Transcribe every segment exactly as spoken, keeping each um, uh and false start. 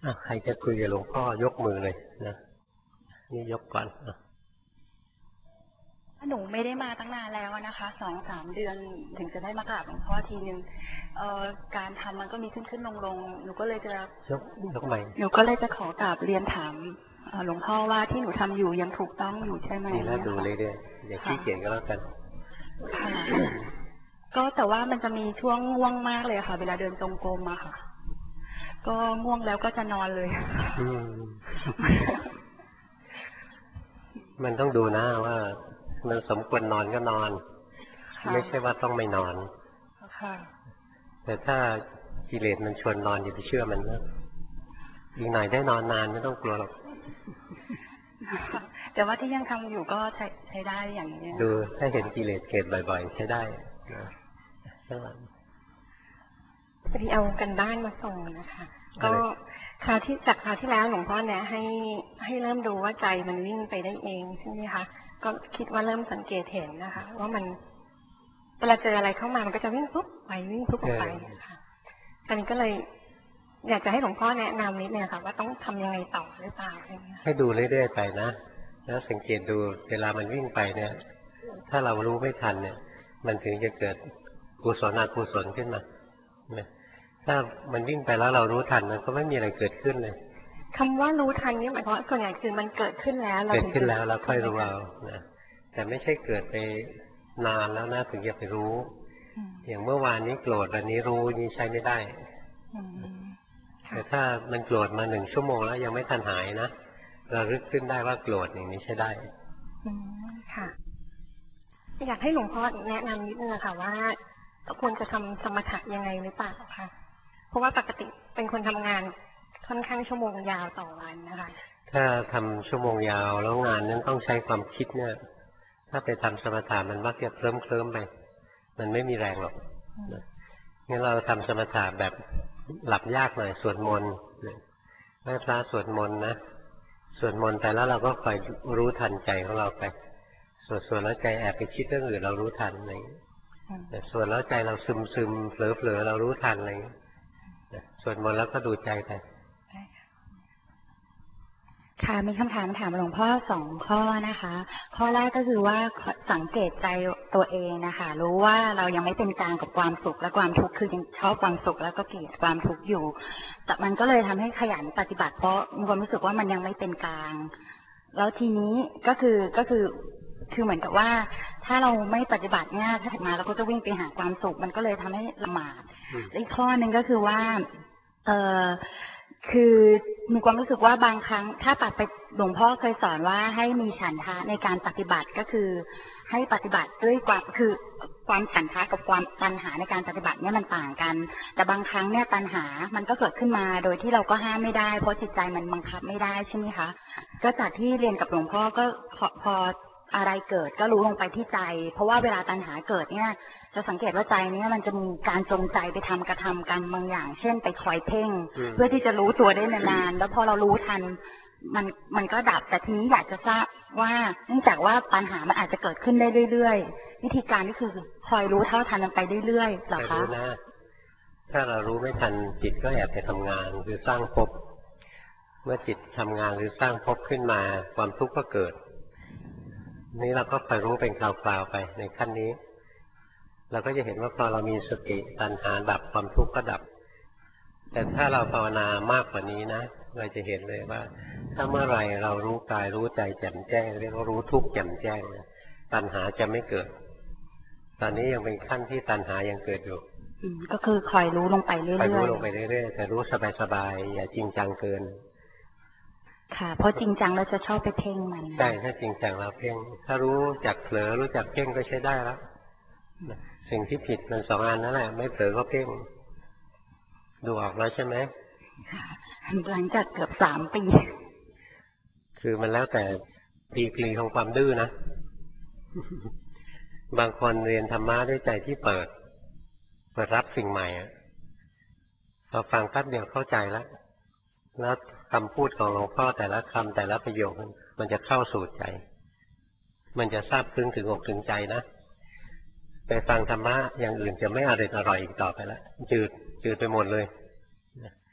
อ่ะใครจะคุยกับหลวงพ่อยกมือเลยนะนี่ยกก่อนหนูไม่ได้มาตั้งนานแล้วนะคะสองสามเดือนถึงจะได้มากราบหลวงพ่อทีนึงเอ่อการทำมันก็มีขึ้นขึ้นลงลงหนูก็เลยจะยกยกใหม่หนูก็เลยจะขอกราบเรียนถามหลวงพ่อว่าที่หนูทำอยู่ยังถูกต้องอยู่ใช่ไหมนี่แล้วดูเรื่อยๆอย่าขี้เกียจก็แล้วกันก็แต่ว่ามันจะมีช่วงง่วงมากเลยค่ะเวลาเดินจงกรมอะค่ะก็ง่วงแล้วก็จะนอนเลยมันต้องดูนะว่ามันสมควรนอนก็นอนไม่ใช่ว่าต้องไม่นอนแต่ถ้ากิเลสมันชวนนอนอย่าไปเชื่อมันนะอีกหน่อยได้นอนนานไม่ต้องกลัวหรอกแต่ว่าที่ยังทำอยู่ก็ใช้ใช้ได้อย่างนี้ดูถ้าเห็นกิเลสเกิดบ่อยๆใช้ได้ข้างหลังพอดีเอากันบ้านมาส่งนะคะก็คราวที่จากคราวที่แล้วหลวงพ่อเนี่ยให้ให้เริ่มดูว่าใจมันวิ่งไปได้เองใช่ไหมคะก็คิดว่าเริ่มสังเกตเห็นนะคะว่ามันเวลาเจออะไรเข้ามามันก็จะวิ่งปุ๊บไปวิ่งปุ๊บไปนะคะตอนนี้ก็เลยอยากจะให้หลวงพ่อแนะนำนิดนึงค่ะว่าต้องทำยังไงต่อหรือเปล่าให้ดูเรื่อยๆไปนะแล้วสังเกตดูเวลามันวิ่งไปเนี่ยถ้าเรารู้ไม่ทันเนี่ยมันถึงจะเกิดกุศลอกุศลขึ้นมาถ้ามันวิ่งไปแล้วเรารู้ทันมันก็ไม่มีอะไรเกิดขึ้นเลยคำว่ารู้ทันนี่หมายความว่าส่วนใหญ่คือมันเกิดขึ้นแล้วเกิดขึ้นแล้วเราค่อยรู้เอานะแต่ไม่ใช่เกิดไปนานแล้วนะถึงจะไปรู้อย่างเมื่อวานนี้โกรธวันนี้รู้นี่ใช้ไม่ได้แต่ถ้ามันโกรธมาหนึ่งชั่วโมงแล้วยังไม่ทันหายนะเราลึกขึ้นได้ว่าโกรธอย่างนี้ใช้ได้ค่ะอยากให้หลวงพ่อแนะนำนิดนึงค่ะว่าควรจะทำสมถะยังไงหรือเปล่าคะเพราะว่าปกติเป็นคนทำงานค่อนข้างชั่วโมงยาวต่อวันนะคะถ้าทำชั่วโมงยาวแล้วงานนั้นต้องใช้ความคิดเนี่ยถ้าไปทำสมถะมันมักจะเคลิ้มเคลิ้มไปมันไม่มีแรงหรอกงั้นเราทำสมถะแบบหลับยากหน่อยสวดมนต์ไหว้พระสวดมนต์นะสวดมนต์ไปแล้วเราก็คอยรู้ทันใจของเราไปสวดสวดแล้วใจแอบไปคิดเรื่องอื่นเรารู้ทันอะไรแต่ส่วนแล้วใจเราซึมซึมเผลอเผลอเรารู้ทันอะไรส่วนมนต์แล้วก็ดูใจไปค่ะมีคำถามถามหลวงพ่อสองข้อนะคะข้อแรกก็คือว่าสังเกตใจตัวเองนะคะรู้ว่าเรายังไม่เป็นกลางกับความสุขและความทุกข์คือยังชอบความสุขแล้วก็เกลียดความทุกข์อยู่แต่มันก็เลยทำให้ขยันปฏิบัติเพราะมีความรู้สึกว่ามันยังไม่เป็นกลางแล้วทีนี้ก็คือก็คือคือเหมือนกับว่าถ้าเราไม่ปฏิบัติเนี่ยถ้าถึงมาเราก็จะวิ่งไปหาความสุขมันก็เลยทำให้ละหมาดอีกข้อหนึ่งก็คือว่าเออคือมีความรู้สึกว่าบางครั้งถ้าปฏิหลวงพ่อเคยสอนว่าให้มีฉันทะในการปฏิบัติก็คือให้ปฏิบัติด้วยความคือความฉันทะกับความตัณหาในการปฏิบัติเนี่ยมันต่างกันแต่บางครั้งเนี่ยตัณหามันก็เกิดขึ้นมาโดยที่เราก็ห้ามไม่ได้เพราะจิตใจมันบังคับไม่ได้ใช่ไหมคะก็จากที่เรียนกับหลวงพ่อก็พออะไรเกิดก็รู้ลงไปที่ใจเพราะว่าเวลาตัณหาเกิดเนี่ยจะสังเกตว่าใจเนี่ยมันจะมีการจงใจไปทำกระทำกรรมบางอย่างเช่นไปคอยเพ่งเพื่อที่จะรู้ตัวได้นานๆแล้วพอเรารู้ทันมันมันก็ดับแต่ทีนี้อยากจะทราบว่าเนื่องจากว่าปัญหามันอาจจะเกิดขึ้นได้เรื่อยๆวิธีการก็คือคอยรู้เท่าทันมันไปเรื่อยๆหรอคะถ้าเรารู้ไม่ทันจิตก็แอบไปทำงานคือสร้างภพเมื่อจิตทำงานหรือสร้างภพขึ้นมาความทุกข์ก็เกิดนี้เราก็คอยรู้เป็นคราวๆไปในขั้นนี้เราก็จะเห็นว่าพอเรามีสติตัณหาดับความทุกข์ก็ดับแต่ถ้าเราภาวนามากกว่านี้นะเราจะเห็นเลยว่าถ้าเมื่อไรเรารู้กายรู้ใจแจ่มแจ้งเรียกว่ารู้ทุกข์แจ่มแจ้งตัณหาจะไม่เกิดตอนนี้ยังเป็นขั้นที่ตัณหายังเกิดอยู่ก็คือคอยรู้ลงไปเรื่อยๆคอยรู้ลงไปเรื่อยๆแต่รู้สบายๆอย่าจริงจังเกินค่ะเพราะจริงจังเราจะชอบไปเพ่งมันใช่ถ้าจริงจังเราเพ่งถ้ารู้จักเผลอรู้จักเพ่งก็ใช้ได้แล้วสิ่งที่ผิดมันสองอันนั่นแหละไม่เผลอก็เพ่งดูออกแล้วใช่ไหมหลังจากเกือบสามปีคือมันแล้วแต่ดีกรีของความดื้อนะบางคนเรียนธรรมะด้วยใจที่เปิดเปิดรับสิ่งใหม่พอฟังแป๊บเดียวเข้าใจแล้วแล้วคำพูดของหลวงพ่อแต่ละคำแต่ละประโยคมันจะเข้าสู่ใจมันจะซาบซึ้งถึงอกถึงใจนะไปฟังธรรมะอย่างอื่นจะไม่อร่อยอร่อยอีกต่อไปแล้วจืดจืดไปหมดเลย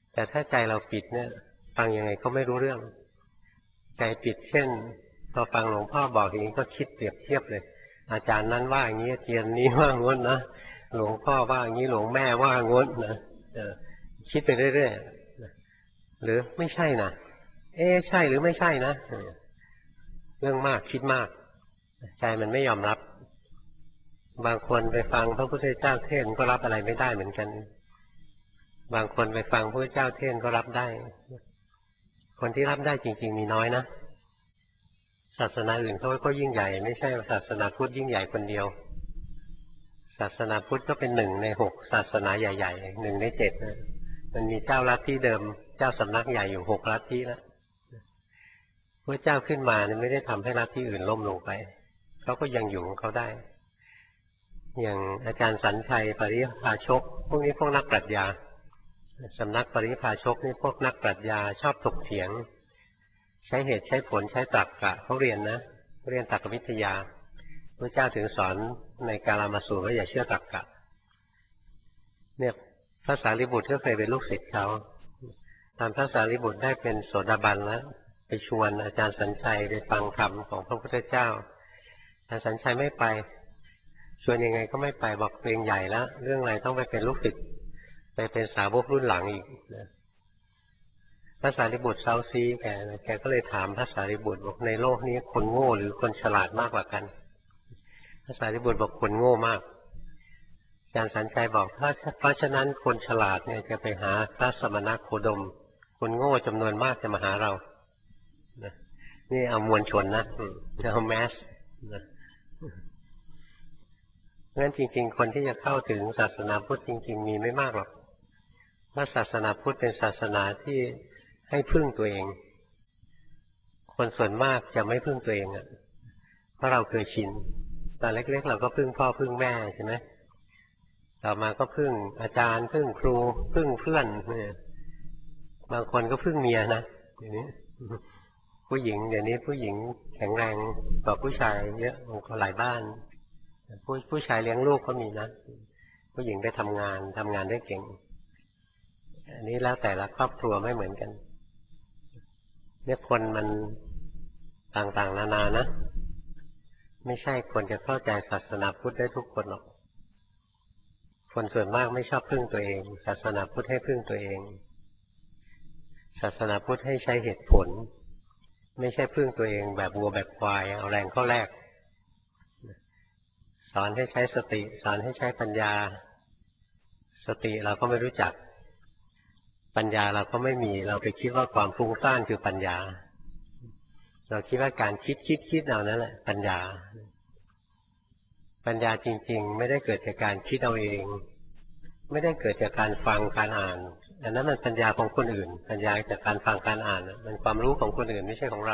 แต่ถ้าใจเราปิดเนี่ยฟังยังไงก็ไม่รู้เรื่องใจปิดเช่นพอฟังหลวงพ่อบอกอย่างนี้ก็คิดเปรียบเทียบเลยอาจารย์นั้นว่าอย่างนี้อาจารย์นี้ว่างดนะหลวงพ่อว่าอย่างนี้หลวงแม่ว่างดนะคิดไปเรื่อยๆหรือไม่ใช่นะเอ๊ะใช่หรือไม่ใช่นะเรื่องมากคิดมากใจมันไม่ยอมรับบางคนไปฟังพระพุทธเจ้าเทศน์ก็รับอะไรไม่ได้เหมือนกันบางคนไปฟังพระพุทธเจ้าเทศน์ก็รับได้คนที่รับได้จริงๆมีน้อยนะศาสนาอื่นเขาก็ยิ่งใหญ่ไม่ใช่ศาสนาพุทธยิ่งใหญ่คนเดียวศาสนาพุทธก็เป็นหนึ่งในหกศาสนาใหญ่ๆหนึ่งในเจ็ดนะมันมีเจ้าลัทธิเดิมเจ้าสำนักใหญ่อยู่หกลัทธิแล้วพระเจ้าขึ้นมาเนี่ยไม่ได้ทำให้ลัทธิอื่นล้มลงไปเขาก็ยังอยู่ของเขาได้อย่างอาจารย์สัญชัยปริภาชกพวกนี้พวกนักปรัชญาสำนักปริภาชกนี่พวกนักปรัชญาชอบถกเถียงใช้เหตุใช้ผลใช้ตรรกะเขาเรียนนะเรียนตรรกวิทยาพระเจ้าถึงสอนในกาลามาสูตรว่าอย่าเชื่อตรรกะเนี่ยพระสารีบุตรก็เคยเป็นลูกศิษย์เขาตอนพระสารีบุตรได้เป็นโสดาบันแล้วไปชวนอาจารย์สัญชัยไปฟังธรรมของพระพุทธเจ้าอาจารย์สัญชัยไม่ไปชวนยังไงก็ไม่ไปบอกเพลงใหญ่แล้วเรื่องอะไรต้องไปเป็นลูกศิษย์ไปเป็นสาวกรุ่นหลังอีกนะพระสารีบุตรเซาซีแกแกก็เลยถามพระสารีบุตรบอกในโลกนี้คนโง่หรือคนฉลาดมากกว่ากันพระสารีบุตรบอกคนโง่มากอาจารย์สัญชัยบอกถ้าเพราะฉะนั้นคนฉลาดเนี่ยจะไปหาพระสมณโคดมคนโง่จำนวนมากจะมาหาเรานะนี่เอามวลชนนะเอาแมสนะงั้นจริงๆคนที่จะเข้าถึงศาสนาพุทธจริงๆมีไม่มากหรอกเพราะศาสนาพุทธเป็นศาสนาที่ให้พึ่งตัวเองคนส่วนมากจะไม่พึ่งตัวเองอ่ะเพราะเราเคยชินตอนเล็กๆเราก็พึ่งพ่อพึ่งแม่ใช่ไหมต่อมาก็พึ่งอาจารย์พึ่งครูพึ่งเพื่อนเนี่ยบางคนก็พึ่งเมียนะอย่างนี้ผู้หญิงเดี๋ยวนี้ผู้หญิงแข็งแรงกว่าผู้ชายเยอะบางคนหลายบ้านผู้ผู้ชายเลี้ยงลูกก็มีนะผู้หญิงไปทำงานทำงานได้เก่งอันนี้แล้วแต่ละครอบครัวไม่เหมือนกันเนี่ยคนมันต่างๆนานานะไม่ใช่คนจะเข้าใจศาสนาพุทธได้ทุกคนหรอกคนส่วนมากไม่ชอบพึ่งตัวเองศาสนาพุทธให้พึ่งตัวเองศาสนาพุทธให้ใช้เหตุผลไม่ใช่พึ่งตัวเองแบบวัวแบบควายเอาแรงเข้าแลกสอนให้ใช้สติสอนให้ใช้ปัญญาสติเราก็ไม่รู้จักปัญญาเราก็ไม่มีเราไปคิดว่าความฟุ้งซ่านคือปัญญาเราคิดว่าการคิดคิดคิดเอานั่นแหละปัญญาปัญญาจริงๆไม่ได้เกิดจากการคิดเอาเองไม่ได้เกิดจากการฟังการอ่านอันนั้นมันปัญญาของคนอื่นปัญญาจากการฟังการอ่านมันความรู้ของคนอื่นไม่ใช่ของเรา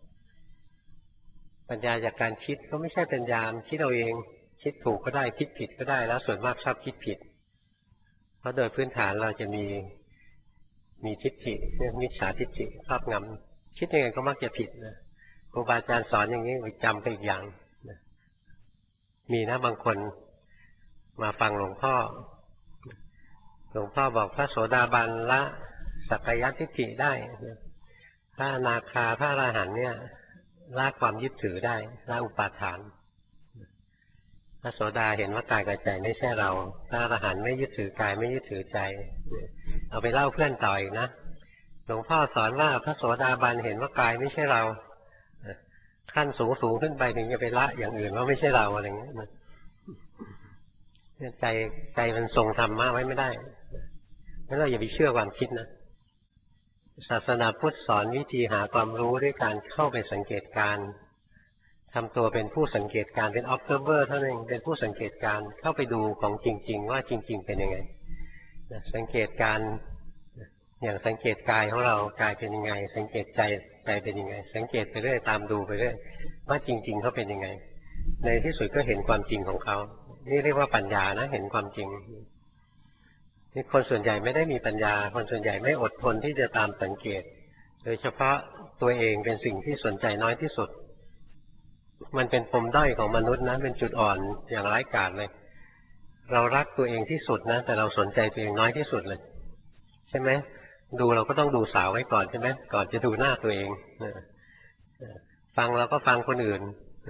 ปัญญาจากการคิดก็ไม่ใช่ปัญญาคิดเอาเองคิดถูกก็ได้คิดผิดก็ได้แล้วส่วนมากชอบคิดผิดเพราะโดยพื้นฐานเราจะมีมีทิฏฐิเรียกมิจฉาทิฏฐิครอบงำคิดยังไงก็มักจะผิดนะครูบาอาจารย์สอนอย่างนี้ไปจำไปอีกอย่างนะมีนะบางคนมาฟังหลวงพ่อหลวงพ่อบอกพระโสดาบันละสักกายทิฏฐิได้พระอนาคาพระอรหันต์เนี่ยละความยึดถือได้ละอุปาทานพระโสดาเห็นว่ากายกับใจไม่ใช่เราพระอรหันต์ไม่ยึดถือกายไม่ยึดถือใจเอาไปเล่าเพื่อนต่ออีกนะหลวงพ่อสอนว่าพระโสดาบันเห็นว่ากายไม่ใช่เราขั้นสูงสูงขึ้นไปถึงจะไปละอย่างอื่นว่าไม่ใช่เราอะไรเงี้ยใจใจมันทรงธรรมะไว้ไม่ได้งั้นเราอย่าไปเชื่อความคิดนะศาสนาพุทธสอนวิธีหาความรู้ด้วยการเข้าไปสังเกตการทำตัวเป็นผู้สังเกตการเป็น observer เท่านั้นเองเป็นผู้สังเกตการเข้าไปดูของจริงๆว่าจริงๆเป็นยังไงสังเกตการอย่างสังเกตกายของเรากายเป็นยังไงสังเกตใจใจเป็นยังไงสังเกตไปเรื่อยตามดูไปเรื่อยว่าจริงๆเขาเป็นยังไงในที่สุดก็เห็นความจริงของเขานี่เรียกว่าปัญญานะเห็นความจริงนี่คนส่วนใหญ่ไม่ได้มีปัญญาคนส่วนใหญ่ไม่อดทนที่จะตามสังเกตโดยเฉพาะตัวเองเป็นสิ่งที่สนใจน้อยที่สุดมันเป็นปมด้อยของมนุษย์นะเป็นจุดอ่อนอย่างร้ายกาจเลยเรารักตัวเองที่สุดนะแต่เราสนใจตัวเองน้อยที่สุดเลยใช่ไหมดูเราก็ต้องดูสาวไว้ก่อนใช่ไหมก่อนจะดูหน้าตัวเองฟังเราก็ฟังคนอื่น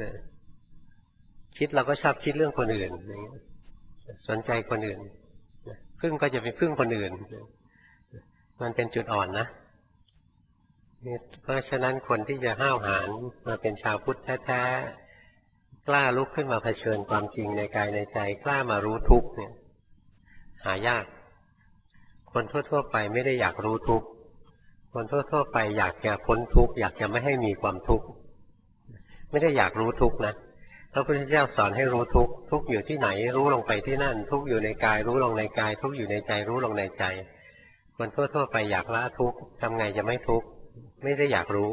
คิดเราก็ชอบคิดเรื่องคนอื่นสนใจคนอื่นพึ่งก็จะไปพึ่งคนอื่นมันเป็นจุดอ่อนนะเพราะฉะนั้นคนที่จะห้าวหาญมาเป็นชาวพุทธแท้ๆกล้าลุกขึ้นมาเผชิญความจริงในกายในใจกล้ามารู้ทุกข์เนี่ยหายากคนทั่วๆไปไม่ได้อยากรู้ทุกข์คนทั่วๆไปอยากจะพ้นทุกข์อยากจะไม่ให้มีความทุกข์ไม่ได้อยากรู้ทุกข์นะพระพุทธเจ้าสอนให้รู้ทุกข์ทุกข์อยู่ที่ไหนรู้ลงไปที่นั่นทุกข์อยู่ในกายรู้ลงในกายทุกข์อยู่ในใจรู้ลงในใจคนทั่วๆไปอยากละทุกข์ทำไงจะไม่ทุกข์ไม่ได้อยากรู้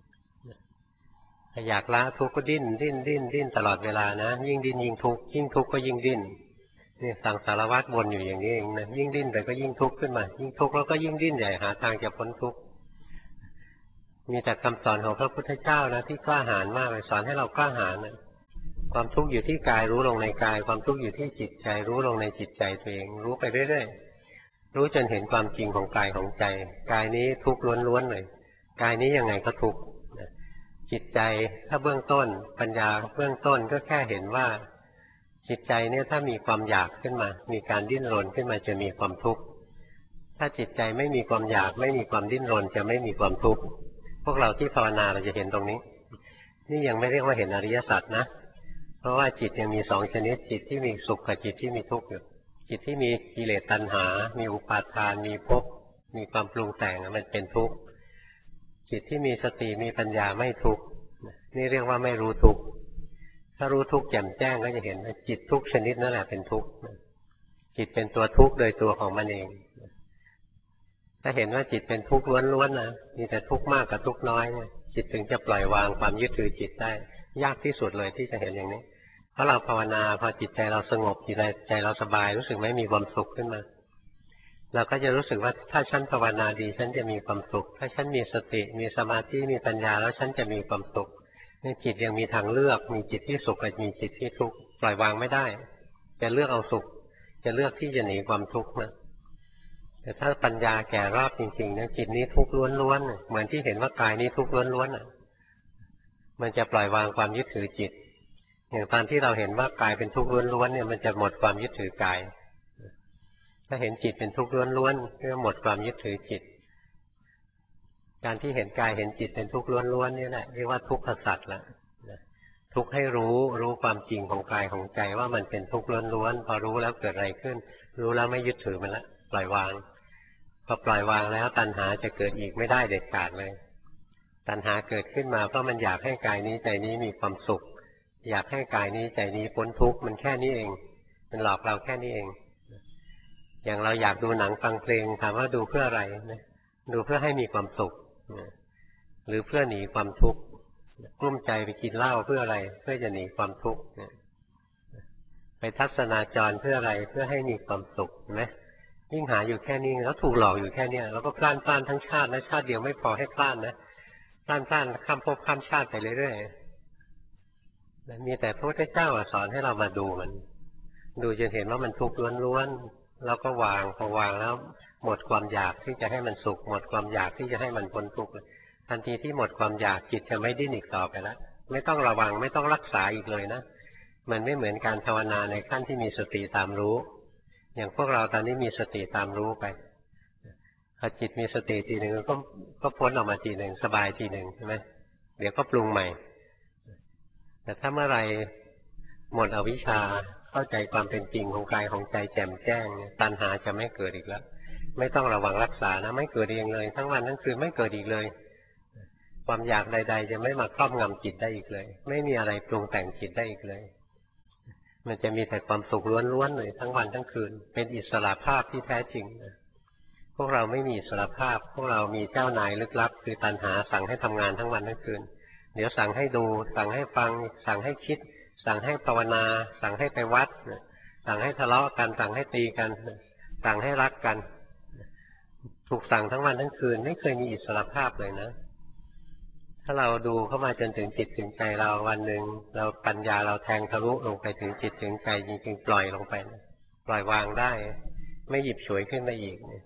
อยากละทุกข์ก็ดิ้นดิ้นดิ้นดิ้นตลอดเวลานะยิ่งดิ้นยิ่งทุกข์ยิ่งทุกข์ก็ยิ่งดิ้นนี่สังสารวัฏวนอยู่อย่างนี้เองนะยิ่งดิ้นไปก็ยิ่งทุกข์ขึ้นมายิ่งทุกข์แล้วก็ยิ่งดิ้นใหญ่หาทางจะพ้นทุกข์มีแต่คำสอนของพระพุทธเจ้านะที่กล้าหาญมากเลยสอนให้เรากล้าหาญนะความทุกข์อยู่ที่กายรู้ลงในกายความทุกข์อยู่ที่จิตใจรู้ลงในจิตใจตัวเองรู้ไปเรื่อยๆรู้จนเห็นความจริงของกายของใจกายนี้ทุกข์ล้วนๆเลยกายนี้ยังไงก็ทุกข์จิตใจถ้าเบื้องต้นปัญญาเบื้องต้นก็แค่เห็นว่าจิตใจเนี่ยถ้ามีความอยากขึ้นมามีการดิ้นรนขึ้นมาจะมีความทุกข์ถ้าจิตใจไม่มีความอยากไม่มีความดิ้นรนจะไม่มีความทุกข์พวกเราที่ภาวนาเราจะเห็นตรงนี้นี่ยังไม่เรียกว่าเห็นอริยสัจนะเพราะว่าจิตยังมีสองชนิดจิตที่มีสุขกับจิตที่มีทุกข์อยู่จิตที่มีกิเลสตัณหามีอุปาทานมีภพมีความปรุงแต่งมันเป็นทุกข์จิตที่มีสติมีปัญญาไม่ทุกข์นี่เรียกว่าไม่รู้ทุกข์ถ้ารู้ทุกข์แจ่มแจ้งก็จะเห็นว่าจิตทุกชนิดนั่นแหละเป็นทุกข์จิตเป็นตัวทุกข์โดยตัวของมันเองถ้าเห็นว่าจิตเป็นทุกข์ล้วนๆนะมีแต่ทุกข์มากกับทุกข์น้อยเนี่ยจิตถึงจะปล่อยวางความยึดถือจิตได้ยากที่สุดเลยที่จะเห็นอย่างนี้เพราะเราภาวนาพอจิตใจเราสงบจิตใจเราสบายรู้สึกไหมมีความสุขขึ้นมาเราก็จะรู้สึกว่าถ้าฉันภาวนาดีฉันจะมีความสุขถ้าฉันมีสติมีสมาธิมีปัญญาแล้วฉันจะมีความสุขนี่จิตยังมีทางเลือกมีจิตที่สุขกับมีจิตที่ทุกข์ปล่อยวางไม่ได้จะเลือกเอาสุขจะเลือกที่จะหนีความทุกข์นะแต่ถ้าปัญญาแก่รอบจริงๆนะจิตนี้ทุกข์ล้วนๆเหมือนที่เห็นว่ากายนี้ทุกข์ล้วนๆมันจะปล่อยวางความยึดถือจิตอย่างตอนที่เราเห็นว่ากายเป็นทุกข์ล้วนๆเนี่ยมันจะหมดความยึดถือกายถ้าเห็นจิตเป็นทุกข์ล้วนๆก็หมดความยึดถือจิตการที่เห็นกายเห็นจิตเป็นทุกข์ล้วนๆนี่แหละเรียกว่าทุกขสัจละทุกข์ให้รู้รู้ความจริงของกายของใจว่ามันเป็นทุกข์ล้วนๆพอรู้แล้วเกิดอะไรขึ้นรู้แล้วไม่ยึดถือมันละปล่อยวางพอปล่อยวางแล้วตัณหาจะเกิดอีกไม่ได้เด็ดขาดเลยตัณหาเกิดขึ้นมาเพราะมันอยากให้กายนี้ใจนี้มีความสุขอยากให้กายนี้ใจนี้พ้นทุกข์มันแค่นี้เองมันหลอกเราแค่นี้เองอย่างเราอยากดูหนังฟังเพลงถามว่าดูเพื่ออะไรนะดูเพื่อให้มีความสุขหรือเพื่อหนีความทุกข์กลุ้มใจไปกินเหล้าเพื่ออะไรเพื่อจะหนีความทุกข์ไปทัศนาจรเพื่ออะไรเพื่อให้มีความสุขนะยิ่งหาอยู่แค่นี้แล้วถูกหลอกอยู่แค่นี้แล้วก็พลาดพลาดทั้งชาตินะชาติเดียวไม่พอให้พลาดนะพลาดพลาดข้ามภพข้ามชาติไปเรื่อยๆมีแต่พระพุทธเจ้าสอนให้เรามาดูมันดูจนเห็นว่ามันทุกข์ล้วนๆแล้วก็วางพอวางแล้วหมดความอยากที่จะให้มันสุขหมดความอยากที่จะให้มันพ้นทุกข์ทันทีที่หมดความอยากจิตจะไม่ดิ้นอีกต่อไปแล้วไม่ต้องระวังไม่ต้องรักษาอีกเลยนะมันไม่เหมือนการภาวนาในขั้นที่มีสติตามรู้อย่างพวกเราตอนนี้มีสติตามรู้ไปพอจิตมีสติทีหนึ่งก็ก็พ้นออกมาทีหนึ่งสบายทีหนึ่งใช่ไหมเดี๋ยวก็ปรุงใหม่แต่ถ้าเมื่อไรหมดอวิชชาเข้าใจความเป็นจริงของกายของใจแจ่มแจ้งตัณหาจะไม่เกิดอีกแล้วไม่ต้องระวังรักษานะไม่เกิดเองเลยทั้งวันทั้งคืนไม่เกิดอีกเลยความอยากใดๆจะไม่มาครอบงำจิตได้อีกเลยไม่มีอะไรปรุงแต่งจิตได้อีกเลยมันจะมีแต่ความสุขล้วนๆเลยทั้งวันทั้งคืนเป็นอิสระภาพที่แท้จริงนะพวกเราไม่มีอิสระภาพพวกเรามีเจ้านายลึกลับคือตัณหาสั่งให้ทำงานทั้งวันทั้งคืนเดี๋ยวสั่งให้ดูสั่งให้ฟังสั่งให้คิดสั่งให้ภาวนาสั่งให้ไปวัดสั่งให้ทะเลาะกันสั่งให้ตีกันสั่งให้รักกันถูกสั่งทั้งวันทั้งคืนไม่เคยมีอิสระภาพเลยนะถ้าเราดูเข้ามาจนถึงจิตถึงใจเราวันหนึ่งเราปัญญาเราแทงทะลุลงไปถึงจิตถึงใจจริงๆปล่อยลงไปปล่อยวางได้ไม่หยิบฉวยขึ้นมาอีกม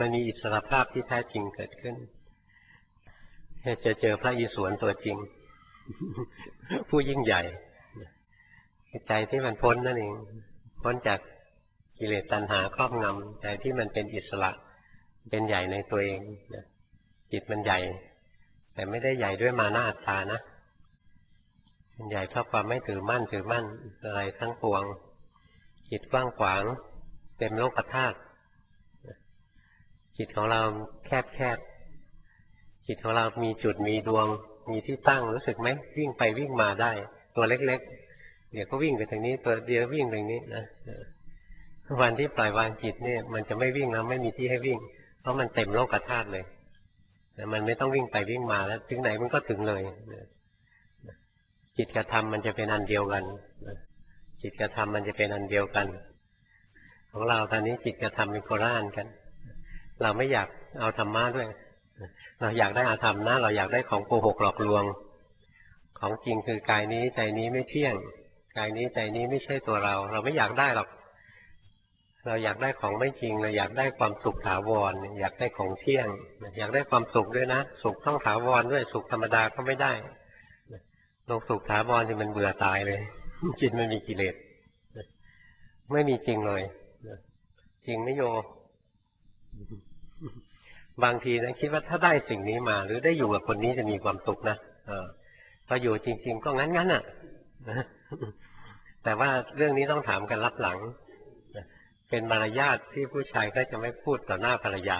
มันมีอิสรภาพที่แท้จริงเกิดขึ้นจะเจอพระอิศวรตัวจริง ผู้ยิ่งใหญ่ใจที่มันพ้นนั่นเองพ้นจากกิเลสตัณหาครอบงำใจที่มันเป็นอิสระเป็นใหญ่ในตัวเองจิตมันใหญ่แต่ไม่ได้ใหญ่ด้วยมานะอัตตานะมันใหญ่เพราะความไม่ถือมั่นถือมั่นอะไรทั้งปวงจิตกว้างขวางเต็มโลกธาตุจิตของเราแคบแคบจิตของเรามีจุดมีดวงมีที่ตั้งรู้สึกไหมวิ่งไปวิ่งมาได้ตัวเล็กๆเดี๋ยวก็วิ่งไปทางนี้ตัวเดียววิ่งไปทางนี้นะวันที่ปล่อยวางจิตเนี่ยมันจะไม่วิ่งแล้วไม่มีที่ให้วิ่งเพราะมันเต็มโลกธาตุเลยแต่มันไม่ต้องวิ่งไปวิ่งมาแล้วถึงไหนมันก็ถึงเลยจิตกับธรรมมันจะเป็นอันเดียวกันจิตกับธรรมมันจะเป็นอันเดียวกันของเราตอนนี้จิตกับธรรมเป็นโคราชกันเราไม่อยากเอาธรรมะด้วยเราอยากได้อาธรรมนะเราอยากได้ของโกหกหลอกลวงของจริงคือกายนี้ใจนี้ไม่เที่ยงกายนี้ใจนี้ไม่ใช่ตัวเราเราไม่อยากได้หรอกเราอยากได้ของไม่จริงเราอยากได้ความสุขถาวรอยากได้ของเที่ยงอยากได้ความสุขด้วยนะสุขต้องถาวรด้วยสุขธรรมดาก็ไม่ได้ลงสุขถาวรที่มันเบื่อตายเลยจิตไม่มีกิเลสไม่มีจริงเลยจริงไม่โยบางทีนะคิดว่าถ้าได้สิ่งนี้มาหรือได้อยู่กับคนนี้จะมีความสุขนะเออพออยู่จริงๆก็งั้นๆอ่ะแต่ว่าเรื่องนี้ต้องถามกันรับหลังเป็นมารยาทที่ผู้ชายก็จะไม่พูดต่อหน้าภรรยา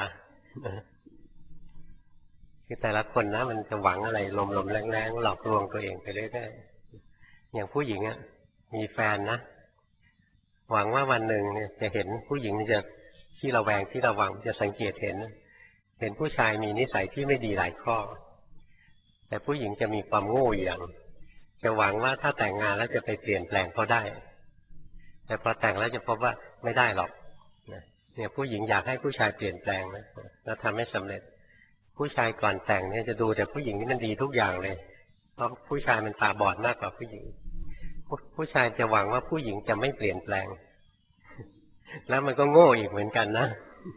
คือแต่ละคนนะมันจะหวังอะไรลมๆแรงๆหลอกลวงตัวเองไปเรื่อยๆอย่างผู้หญิงอ่ะมีแฟนนะหวังว่าวันหนึ่งเนี่ยจะเห็นผู้หญิงจะที่ระแวงที่ระวังจะสังเกตเห็นเห็นผู้ชายมีนิสัยที่ไม่ดีหลายข้อแต่ผู้หญิงจะมีความโง่อย่างจะหวังว่าถ้าแต่งงานแล้วจะไปเปลี่ยนแปลงเขาได้แต่พอแต่งแล้วจะพบว่าไม่ได้หรอกเนี่ยผู้หญิงอยากให้ผู้ชายเปลี่ยนแปลงนะแล้วทำให้สำเร็จผู้ชายก่อนแต่งเนี่ยจะดูแต่ผู้หญิงนี่มันดีทุกอย่างเลยเพราะผู้ชายมันตาบอดมากกว่าผู้หญิงผู้ชายจะหวังว่าผู้หญิงจะไม่เปลี่ยนแปลงแล้วมันก็โง่อีกเหมือนกันนะ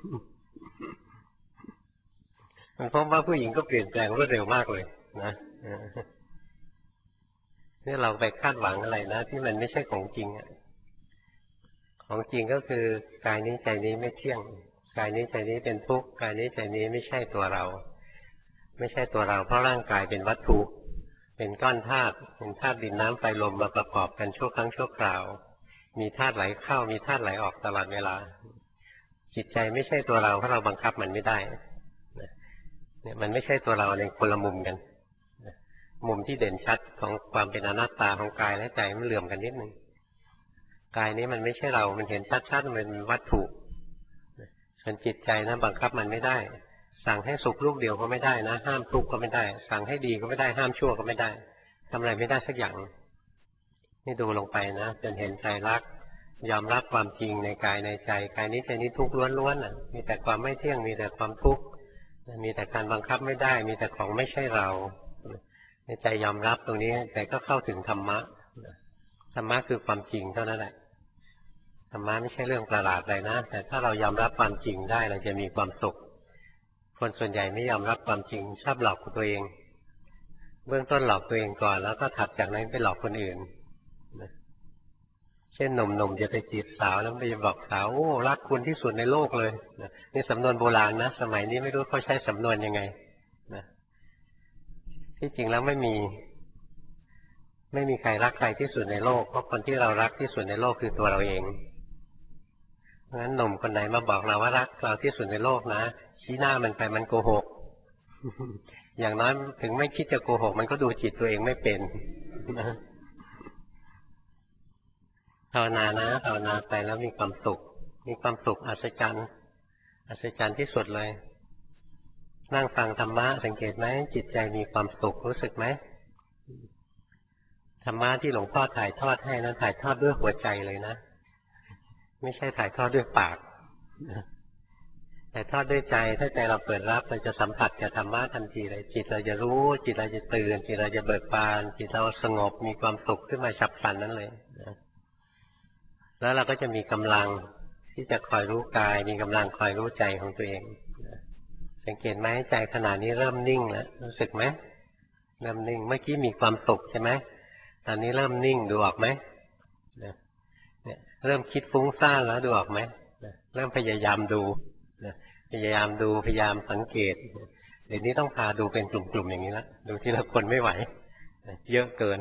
มันพบว่าผู้หญิงก็เปลี่ยนแปลงรวดเร็วมากเลยนะนี่เราไปคาดหวังอะไรนะที่มันไม่ใช่ของจริงอ่ะของจริงก็คือกายนี้ใจนี้ไม่เที่ยงกายนี้ใจนี้เป็นทุกข์กายนี้ใจนี้ไม่ใช่ตัวเราไม่ใช่ตัวเราเพราะร่างกายเป็นวัตถุเป็นก้อนธาตุเป็นธาตุดินน้ำไฟลมมาประกอบกันชั่วครั้งชั่วคราวมีธาตุไหลเข้ามีธาตุไหลออกตลอดเวลาจิตใจไม่ใช่ตัวเราเพราะเราบังคับมันไม่ได้เนี่ยมันไม่ใช่ตัวเราในคนละมุมกันมุมที่เด่นชัดของความเป็นอนัตตาของกายและใจมันเหลื่อมกันนิดนึงกายนี้มันไม่ใช่เรามันเห็นชัดๆมันเป็นวัตถุส่วนจิตใจนะบังคับมันไม่ได้สั่งให้สุขลูกเดียวก็ไม่ได้นะห้ามทุกข์ก็ไม่ได้สั่งให้ดีก็ไม่ได้ห้ามชั่วก็ไม่ได้ทำอะไรไม่ได้สักอย่างนี่ดูลงไปนะจนเห็นใจรักยอมรับความจริงในกายในใจกายนี้ใจนี้ทุกข์ล้วนๆอ่ะมีแต่ความไม่เที่ยงมีแต่ความทุกข์มีแต่การบังคับไม่ได้มีแต่ของไม่ใช่เราในใจยอมรับตรงนี้ใจก็เข้าถึงธรรมะธรรมะคือความจริงเท่านั้นแหละธรรมะไม่ใช่เรื่องประหลาดอะไรนะแต่ถ้าเรายอมรับความจริงได้เราจะมีความสุขคนส่วนใหญ่ไม่ยอมรับความจริงชอบหลอกตัวเองเบื้องต้นหลอกตัวเองก่อนแล้วก็ถัดจากนั้นไปหลอกคนอื่นเช่นหนุ่มๆจะไปจีบสาวแล้วไปบอกสาวโอ้รักคุณที่สุดในโลกเลยนี่สำนวนโบราณนะสมัยนี้ไม่รู้เขาใช้สำนวนยังไงนะที่จริงแล้วไม่มีไม่มีใครรักใครที่สุดในโลกเพราะคนที่เรารักที่สุดในโลกคือตัวเราเองเพราะฉะนั้นหนุ่มคนไหนมาบอกเราว่ารักเราที่สุดในโลกนะชี้หน้ามันไปมันโกหก อย่างน้อยถึงไม่คิดจะโกหกมันก็ดูจิตตัวเองไม่เป็นภาวนานะภาวนาไปแล้วมีความสุขมีความสุขอัศจรรย์อัศจรรย์ที่สุดเลยนั่งฟังธรรมะสังเกตไหมจิตใจมีความสุขรู้สึกไหมธรรมะที่หลวงพ่อถ่ายทอดให้นั้นถ่ายทอดด้วยหัวใจเลยนะไม่ใช่ถ่ายทอดด้วยปากถ่ายทอดด้วยใจถ้าใจเราเปิดรับเราจะสัมผัสกับธรรมะทันทีเลยจิตเราจะรู้จิตเราจะตื่นจิตเราจะเบิกบานจิตเราสงบมีความสุขขึ้นมาฉับพลันนั้นเลยแล้วเราก็จะมีกำลังที่จะคอยรู้กายมีกำลังคอยรู้ใจของตัวเองสังเกตไหมใจขณะนี้เริ่มนิ่งแล้วรู้สึกไหมเริ่มนิ่งเมื่อกี้มีความสุขใช่ไหมตอนนี้เริ่มนิ่งดูออกไหมเนี่ยเริ่มคิดฟุ้งซ่านแล้วดูออกไหมเริ่มพยายามดูพยายามดูพยายามสังเกตเดี๋ยวนี้ต้องพาดูเป็นกลุ่มๆอย่างนี้ละดูทีละคนไม่ไหวเยอะเกิน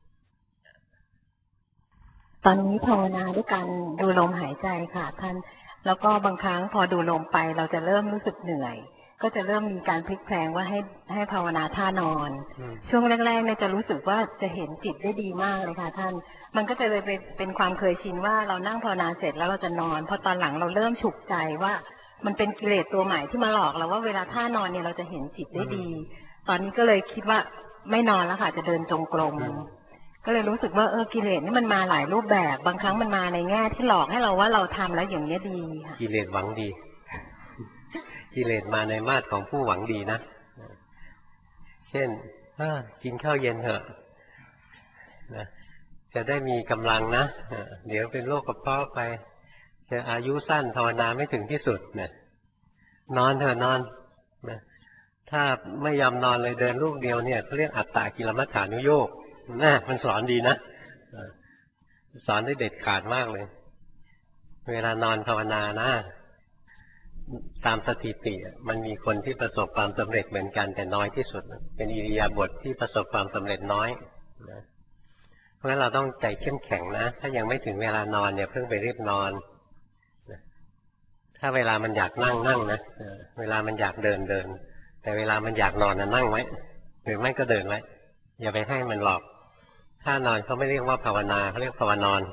ตอนนี้ภาวนาด้วยการดูลมหายใจค่ะท่านแล้วก็บางครั้งพอดูลมไปเราจะเริ่มรู้สึกเหนื่อยก็จะเริ่มมีการพลิกแพลงว่าให้ให้ภาวนาท่านอนช่วงแรกๆเนี่ยจะรู้สึกว่าจะเห็นจิตได้ดีมากเลยค่ะท่านมันก็จะเลยเป็นความเคยชินว่าเรานั่งภาวนาเสร็จแล้วเราจะนอนพอตอนหลังเราเริ่มฉุกใจว่ามันเป็นกิเลสตัวใหม่ที่มาหลอกเราว่าเวลาท่านอนเนี่ยเราจะเห็นจิตได้ดีตอนนี้ก็เลยคิดว่าไม่นอนแล้วค่ะจะเดินจงกรมก็เลยรู้สึกว่าเออกิเลสนี่มันมาหลายรูปแบบบางครั้งมันมาในแง่ที่หลอกให้เราว่าเราทำแล้วอย่างนี้ดีค่ะกิเลสหวังดีกิเลสมาในมาตรของผู้หวังดีนะเช่นกินข้าวเย็นเถอะนะจะได้มีกำลังนะเดี๋ยวเป็นโรคกระเพาะไปจะอายุสั้นภาวนาไม่ถึงที่สุดนะนอนเถอะนอนนะถ้าไม่ยอมนอนเลยเดินลูกเดียวเนี่ยเขาเรียกอัตตากิลมัฏฐานุโยคนะมันสอนดีนะสอนได้เด็ดขาดมากเลยเวลานอนภาวนานะตามสถิติมันมีคนที่ประสบความสำเร็จเหมือนกันแต่น้อยที่สุดเป็นอิริยาบถที่ประสบความสำเร็จน้อยนะเพราะฉะนั้นเราต้องใจเข้มแข็งนะถ้ายังไม่ถึงเวลานอนเนี่ยเพิ่งไปรีบนอนนะถ้าเวลามันอยากนั่งนั่งนะเวลามันอยากเดินเดินแต่เวลามันอยากนอนนะนั่งไว้หรือไม่ก็เดินไว้อย่าไปให้มันหลอกถ้านอนเขาไม่เรียกว่าภาวนาเขาเรียกภาวนอน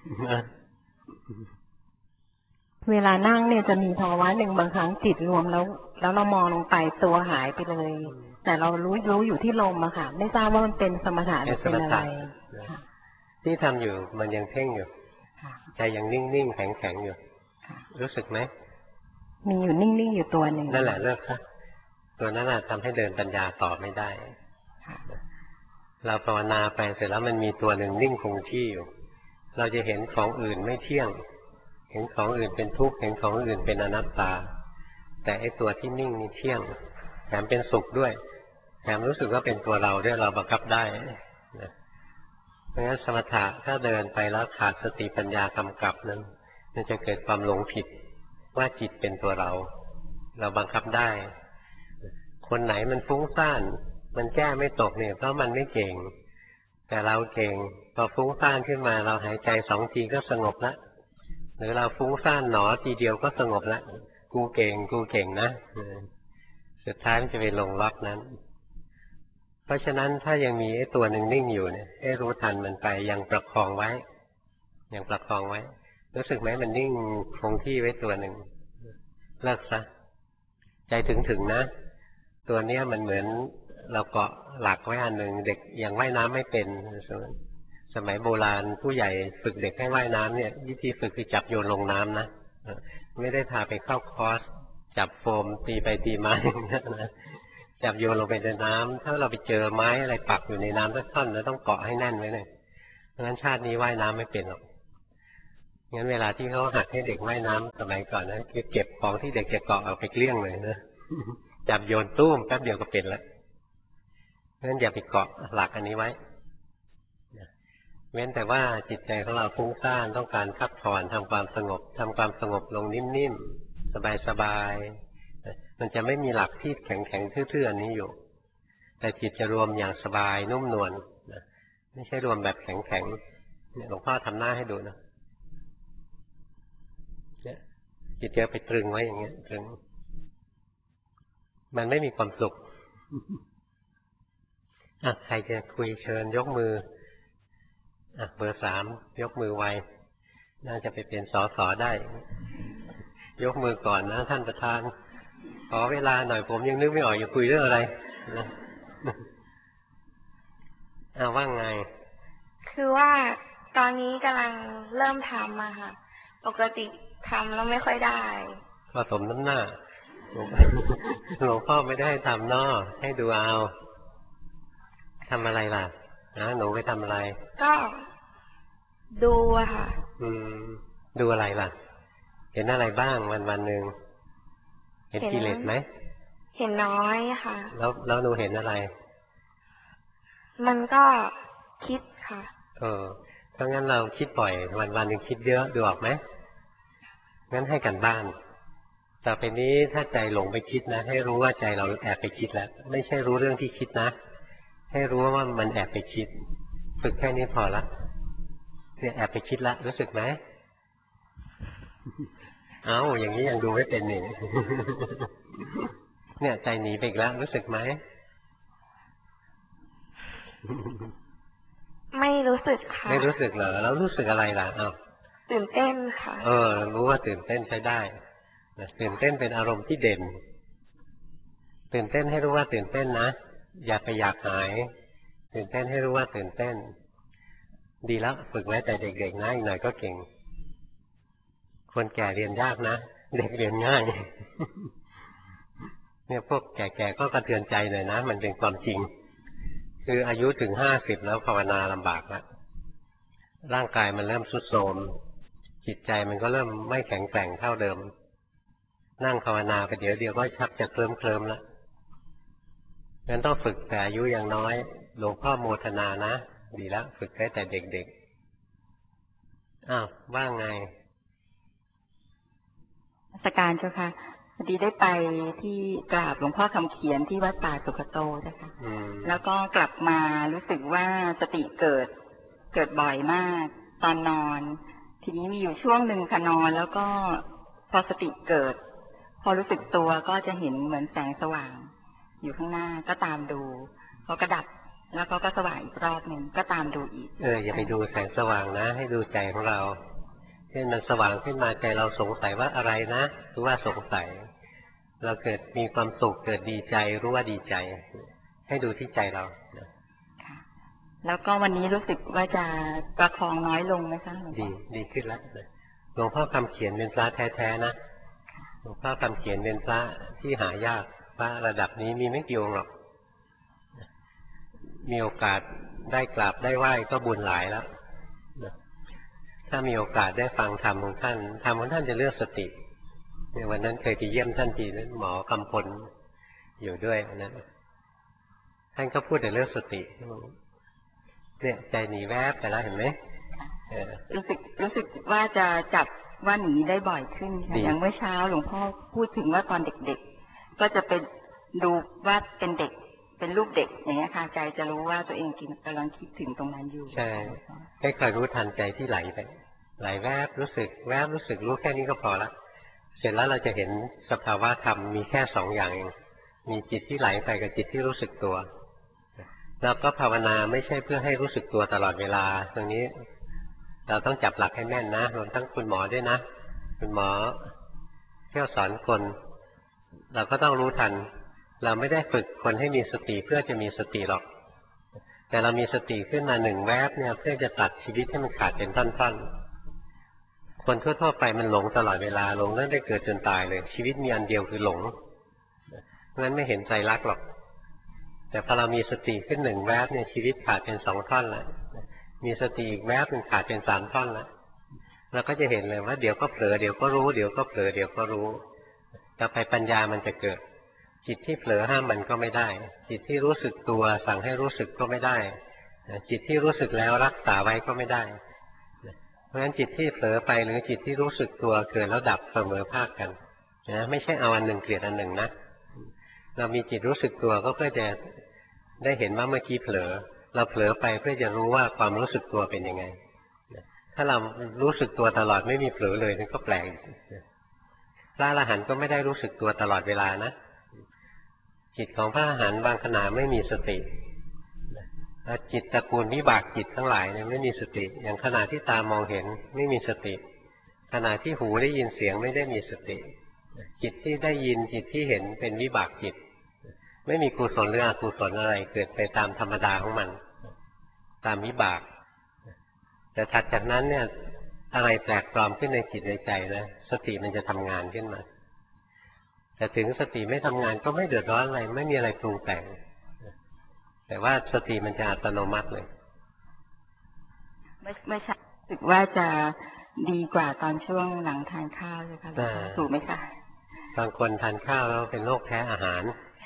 เวลานั่งเนี่ยจะมีภาวะหนึ่งบางครั้งจิตรวมแล้วแล้วเรามองลงไปตัวหายไปเลยแต่เรารู้รู้อยู่ที่ลมอะค่ะไม่ทราบว่ามันเป็นสมถะหรือเป็นอะไรที่ทำอยู่มันยังเพ่งอยู่ใจยังนิ่งๆแข็งๆอยู่รู้สึกไหมมีอยู่นิ่งๆอยู่ตัวหนึ่งนั่นแหละเลิกซะตัวนั้นทำให้เดินปัญญาต่อไม่ได้เราภาวนาไปเสร็จแล้วมันมีตัวหนึ่งนิ่งคงที่อยู่เราจะเห็นของอื่นไม่เที่ยงเห็นของอื่นเป็นทุกข์เห็นของอื่นเป็นอนัตตาแต่ไอ้ตัวที่นิ่งนี่เที่ยงแถมเป็นสุขด้วยแถมรู้สึกว่าเป็นตัวเราด้วยเราบังคับได้นะเพราะงั้นสมถะถ้าเดินไปแล้วขาดสติปัญญากำกับนั้นมันจะเกิดความหลงผิดว่าจิตเป็นตัวเราเราบังคับได้คนไหนมันฟุ้งซ่านมันแก้ไม่ตกเนี่ยเพราะมันไม่เก่งแต่เราเก่งพอฟุ้งซ่านขึ้นมาเราหายใจสองทีก็สงบแล้วหรือเราฟุ้งซ่านหนอทีเดียวก็สงบแล้วกูเก่งกูเก่งนะสุดท้ายมันจะไปลงล็อกนั้นเพราะฉะนั้นถ้ายังมีไอ้ตัวหนึ่งนิ่งอยู่เนี่ยให้รู้ทันมันไปยังประคองไว้ยังประคองไว้รู้สึกไหมมันนิ่งคงที่ไว้ตัวหนึ่งเลิกซะใจถึงถึงนะตัวเนี้ยมันเหมือนเราเกาะหลักไว้อันหนึ่งเด็กยังว่ายน้ำไม่เป็นสมัยโบราณผู้ใหญ่ฝึกเด็กให้ว่ายน้ำเนี่ยวิธีฝึกคือจับโยนลงน้ำนะไม่ได้พาไปเข้าคอร์สจับโฟมตีไปตีมานะจับโยนลงไปในน้ำถ้าเราไปเจอไม้อะไรปักอยู่ในน้ำสักท่อนเราต้องเกาะให้แน่นไว้เลยเพราะงั้นชาตินี้ว่ายน้ำไม่เป็นหรอกงั้นเวลาที่เขาหัดให้เด็กว่ายน้ำสมัยก่อนนะเก็บของที่เด็กจะเกาะเอาไปเกลี้ยงเลยนะจับโยนตุ้มแป๊บเดียวก็เป็นแล้วงั้นอย่าไปเกาะหลักอันนี้ไว้เว้นแต่ว่าจิตใจของเราฟุ้งซ่านต้องการพักผ่อนทำความสงบทำความสงบลงนิ่มๆสบายๆมันจะไม่มีหลักที่แข็งๆทื่อๆอันนี้อยู่แต่จิตจะรวมอย่างสบายนุ่มนวลไม่ใช่รวมแบบแข็งๆหลวงพ่อทำหน้าให้ดูนะจิตจะไปตรึงไว้อย่างเงี้ยตรึงมันไม่มีความสุขอ่ะใครจะคุยเชิญยกมืออ่ะเบอร์สามยกมือไวน่าจะไปเป็นสอสอได้ยกมือก่อนนะท่านประธานขอเวลาหน่อยผมยังนึกไม่ออกจะคุยเรื่องอะไรนะอ้าวว่าไงคือว่าตอนนี้กำลังเริ่มทำอะค่ะปกติทำแล้วไม่ค่อยได้ก็สมน้ำหน้าหลวงพ่อไม่ได้ให้ทำนอให้ดูเอาทำอะไรล่ะนะหนูไปทำอะไรก็ดูอะค่ะอืมดูอะไรล่ะเห็นอะไรบ้างวันวันหนึ่งเห็นกิเลสไหมเห็นน้อยค่ะแล้วแล้วหนูเห็นอะไรมันก็คิดค่ะเออถ้างั้นเราคิดบ่อยวันวันหนึ่งคิดเยอะดูออกไหมงั้นให้กันบ้านต่อไปนี้ถ้าใจหลงไปคิดนะให้รู้ว่าใจเราแอบไปคิดแล้วไม่ใช่รู้เรื่องที่คิดนะให้รู้ว่ามันแอบไปคิดฝึกแค่นี้พอละเนี่ยแอบไปคิดละรู้สึกไหมเอ้าอย่างนี้ยังดูไม่เป็นนี่ เนี่ยใจหนีไปอีกแล้วรู้สึกไหมไม่รู้สึกค่ะไม่รู้สึกเหรอแล้วรู้สึกอะไรล่ะอ้าวตื่นเต้นค่ะเออรู้ว่าตื่นเต้นใช้ได้ตื่นเต้นเป็นอารมณ์ที่เด่นตื่นเต้นให้รู้ว่าตื่นเต้นนะอย่าไปอยากหายตื่นเต้นให้รู้ว่าตื่นเต้นดีแล้วฝึกไว้แต่เด็กๆนะอีกหน่อยก็เก่งคนแก่เรียนยากนะเด็กเรียนง่าย เนี่ยพวกแก่ๆก็กระเทือนใจหน่อยนะมันเป็นความจริงคืออายุถึงห้าสิบแล้วภาวนาลำบากแล้วร่างกายมันเริ่มทรุดโทรมจิตใจมันก็เริ่มไม่แข็งแกร่งเท่าเดิมนั่งภาวนาไปเดี๋ยวเดียวก็ชักจะเคลิ้มเคลิ้มแล้วงั้นต้องฝึกแต่อายุยังน้อยหลวงพ่อโมทนานะดีแล้วฝึกได้แต่เด็กๆอ้าวว่าไงราชการเจ้าค่ะพอดีได้ไปที่กราบหลวงพ่อคำเขียนที่วัดป่าสุขโตเจ้าค่ะแล้วก็กลับมารู้สึกว่าสติเกิดเกิดบ่อยมากตอนนอนทีนี้มีอยู่ช่วงหนึ่งค่ะนอนแล้วก็พอสติเกิดพอรู้สึกตัวก็จะเห็นเหมือนแสงสว่างอยู่ข้างหน้าก็ตามดูพอกระดับแล้วก็ก็สว่างอีกรอบหนึ่งก็ตามดูอีกเอออย่าไปดูแสงสว่างนะให้ดูใจของเราเช่นมันสว่างขึ้นมาใจเราสงสัยว่าอะไรนะรู้ว่าสงสัยเราเกิดมีความสุขเกิดดีใจรู้ว่าดีใจให้ดูที่ใจเราค่ะแล้วก็วันนี้รู้สึกว่าจะประคองน้อยลงไหมคะดีดีขึ้นแล้วหลวงพ่อคำเขียนเป็นพระแท้ๆนะหลวงพ่อคำเขียนเป็นพระที่หายากพระระดับนี้มีไม่กี่องค์หรอกมีโอกาสได้กราบได้ไหว้ก็บุญหลายแล้วถ้ามีโอกาสได้ฟังธรรมของท่านธรรมของท่านจะเลือกสติในวันนั้นเคยไปเยี่ยมท่านทีนั้นหมอกำพลอยู่ด้วยนั้นท่านก็พูดแต่เรื่องสติเนี่ยใจหนีแวบไปแล้วเห็นไหมรู้สึกรู้สึกว่าจะจับว่าหนีได้บ่อยขึ้นอย่างเมื่อเช้าหลวงพ่อพูดถึงว่าตอนเด็กๆก็จะเป็นดูว่าเป็นเด็กเป็นลูกเด็กอย่างนี้ค่ะใจจะรู้ว่าตัวเองกำลังคิดถึงตรงนั้นอยู่ใช่ให้คอยรู้ทันใจที่ไหลไปไหลแวบรู้สึกแวบรู้สึกรู้แค่นี้ก็พอละเสร็จแล้วเราจะเห็นสภาวะธรรมมีแค่สองอย่างเองมีจิตที่ไหลไปกับจิตที่รู้สึกตัวเราก็ภาวนาไม่ใช่เพื่อให้รู้สึกตัวตลอดเวลาตรงนี้เราต้องจับหลักให้แม่นนะรวมทั้งคุณหมอด้วยนะคุณหมอเที่ยวสอนคนเราก็ต้องรู้ทันเราไม่ได้ฝึกคนให้มีสติเพื่อจะมีสติหรอกแต่เรามีสติขึ้นมาหนึ่งแวบเนี่ยเพื่อจะตัดชีวิตให้มันขาดเป็นท่อนๆคนทั่วๆไปมันหลงตลอดเวลาหลงตั้งแต่เกิดจนตายเลยชีวิตมีอันเดียวคือหลงงั้นไม่เห็นใจรักหรอกแต่พอเรามีสติขึ้นหนึ่งแวบเนี่ยชีวิตขาดเป็นสองท่อนแล้วมีสติอีกแวบมันขาดเป็นสามท่อนแล้วเราก็จะเห็นเลยว่าเดี๋ยวก็เผลอเดี๋ยวก็รู้เดี๋ยวก็เผลอเดี๋ยวก็รู้ต่อไปปัญญามันจะเกิดจิตที่เผลอห้ามมันก็ไม่ได้จิตที่รู้สึกตัวสั่งให้รู้สึกก็ไม่ได้จิตที่รู้สึกแล้วรักษาไว้ก็ไม่ได้เพราะฉะนั้นจิตที่เผลอไปหรือจิตที่รู้สึกตัวเกิดแล้วดับเสมอภาคกันนะไม่ใช่เอาอันหนึ่งเกลียดอันหนึ่งนะเรามีจิตรู้สึกตัวก็เพื่อจะได้เห็นว่าเมื่อกี้เผลอเราเผลอไปเพื่อจะรู้ว่าความรู้สึกตัวเป็นยังไงถ้าเรารู้สึกตัวตลอดไม่มีเผลอเลยนั่นก็แปลกพระอรหันต์ก็ไม่ได้รู้สึกตัวตลอดเวลานะจิตของพระอรหันต์บางขณะไม่มีสติจิตตระกูลวิบากจิตทั้งหลายเนี่ยไม่มีสติอย่างขณะที่ตามองเห็นไม่มีสติขณะที่หูได้ยินเสียงไม่ได้มีสติจิตที่ได้ยินจิตที่เห็นเป็นวิบากจิตไม่มีกุศลหรืออกุศลอะไรเกิดไปตามธรรมดาของมันตามวิบากแต่ถัดจากนั้นเนี่ยอะไรแปลกปลอมขึ้นในจิตในใจนะสติมันจะทำงานขึ้นมาแต่ถึงสติไม่ทำงานก็ไม่เดือดร้อนอะไรไม่มีอะไรปรุงแต่งแต่ว่าสติมันจะอัตโนมัติเลยไม่ไม่ใช่รู้สึกว่าจะดีกว่าตอนช่วงหลังทานข้าวใช่ไหมคะถูกไหมคะบางคนทานข้าวแล้วเป็นโรคแพ้อาหาร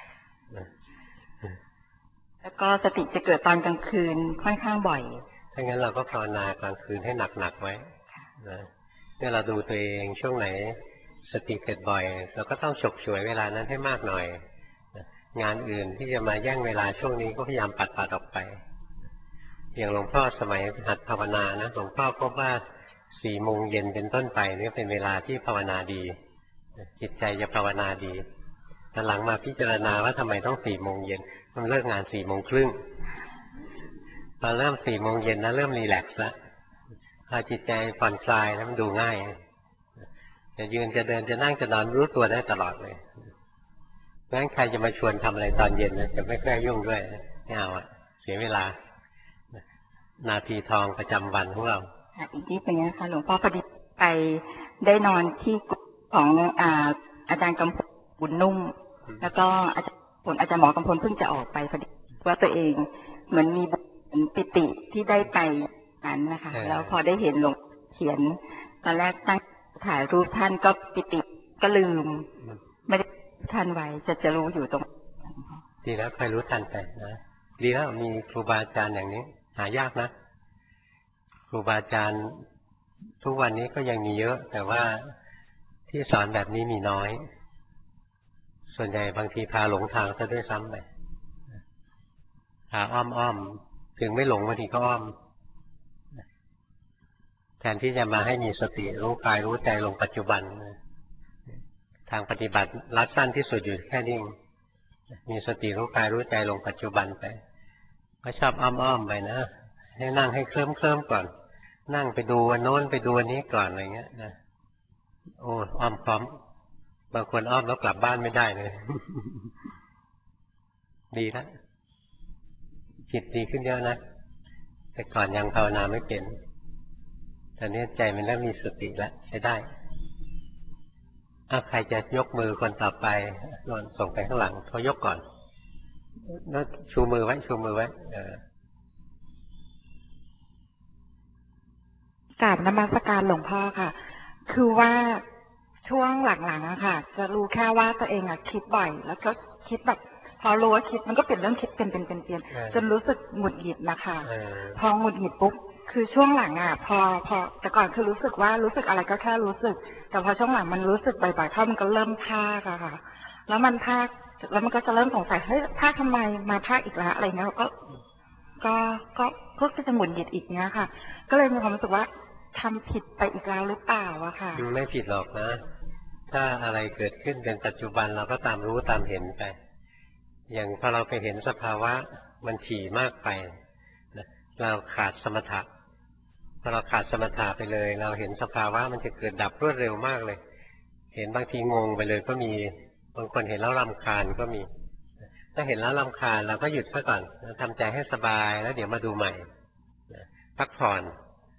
แล้วก็สติจะเกิดตอนกลางคืนค่อนข้างบ่อยถ้างั้นเราก็ภาวนากลางคืนให้หนักๆไว้นะเนี่ยเราดูตัวเองช่วงไหนสติเกิดบ่อยเราก็ต้องฉกฉวยเวลานั้นให้มากหน่อยงานอื่นที่จะมาแย่งเวลาช่วงนี้ก็พยายามปัดปัดออกไปอย่างหลวงพ่อสมัยหัดภาวนานะหลวงพ่อพบว่าสี่โมงเย็นเป็นต้นไปนี่เป็นเวลาที่ภาวนาดีจิตใจจะภาวนาดีตอนหลังมาพิจารณาว่าทำไมต้องสี่โมงเย็นมันเลิกงานสี่โมงครึ่งพอเริ่มสี่โมงเย็นนะเริ่มรีแลกซ์แล้วพอจิตใจผ่อนคลายแล้วมันดูง่ายจะยืนจะเดินจะนั่งจะนอนรู้ตัวได้ตลอดเลยแม้ใครจะมาชวนทำอะไรตอนเย็นนะจะไม่กล้ายุ่งด้วยไม่เอาอะเสียเวลานาทีทองประจำวันของเราอีกนิดนึงนะคะหลวงพ่อพอดีไปได้นอนที่ของอ่าอาจารย์กำพลบุญนุ่มแล้วก็อาจารย์ผลอาจารย์หมอกำพลเพิ่งจะออกไปพอดีว่าตัวเองเหมือนมีปิติที่ได้ไปนั้นนะคะแล้วพอได้เห็นหลวงเขียนตอนแรกตั้งถ่ายรูปท่านก็ปิติก็ลืมไม่ได้ท่านไว้จะจะรู้อยู่ตรงดีแล้วใครรู้ทันไปนะดีแล้วมีครูบาอาจารย์อย่างนี้หายากนะครูบาอาจารย์ทุกวันนี้ก็ยังมีเยอะแต่ว่าที่สอนแบบนี้มีน้อยส่วนใหญ่บางทีพาหลงทางซะด้วยซ้ำไปพาอ้อมอ้อมถึงไม่หลงบางทีก็อ้อมแทนที่จะมาให้มีสติรู้กายรู้ใจลงปัจจุบันทางปฏิบัติรัดสั้นที่สุดอยู่แค่นี้มีสติรู้กายรู้ใจลงปัจจุบันไปก็ชอบอ้อมอ้อมไปนะให้นั่งให้เคลิ้มเคลิ้มก่อนนั่งไปดูวันโน้นไปดูวันนี้ก่อนอะไรเงี้ยนะโอ้อ้อมพร้อมบางคนอ้อมแล้วกลับบ้านไม่ได้เลย ดีแล้วจิตดีขึ้นเยอะนะแต่ก่อนยังภาวนาไม่เป็นตอนนี้ใจมันเริ่มมีสติแล้วใช้ได้อ้าวใครจะยกมือคนต่อไปนอนส่งไปข้างหลังเขายกก่อนแล้วชูมือไว้ชูมือไว้เออกราบนมัสการหลวงพ่อค่ะคือว่าช่วงหลังๆอะค่ะจะรู้แค่ว่าตัวเองอะคิดบ่อยแล้วก็คิดแบบพอรู้ว่าคิดมันก็เปลี่ยนเรื่องคิดเป็นเป็นเป็นเปลี่ยนจนรู้สึกหงุดหงิดนะคะพอหงุดหงิดปุ๊บคือช่วงหลังอะพอพอแต่ก่อนคือรู้สึกว่ารู้สึกอะไรก็แค่รู้สึกแต่พอช่วงหลังมันรู้สึกบ่อยๆเข้ามันก็เริ่มพากอะค่ะแล้วมันพากแล้วมันก็จะเริ่มสงสัยเฮ้ยพากทำไมมาพากอีกแล้วอะไรเงี้ยก็ก็ก็ก็จะหงุดหงิดอีกเนี้ยค่ะก็เลยมีความรู้สึกว่าทำผิดไปอีกแล้วหรือเปล่าอะค่ะไม่ผิดหรอกนะถ้าอะไรเกิดขึ้นเป็นปัจจุบันเราก็ตามรู้ตามเห็นไปอย่างพอเราไปเห็นสภาวะมันถี่มากไปเราขาดสมถะพอเราขาดสมถะไปเลยเราเห็นสภาวะมันจะเกิดดับรวดเร็วมากเลยเห็นบางทีงงไปเลยก็มีบางคนเห็นแล้วรำคาญก็มีถ้าเห็นแล้วรำคาญเราก็หยุดซะก่อนทำใจให้สบายแล้วเดี๋ยวมาดูใหม่พักผ่อน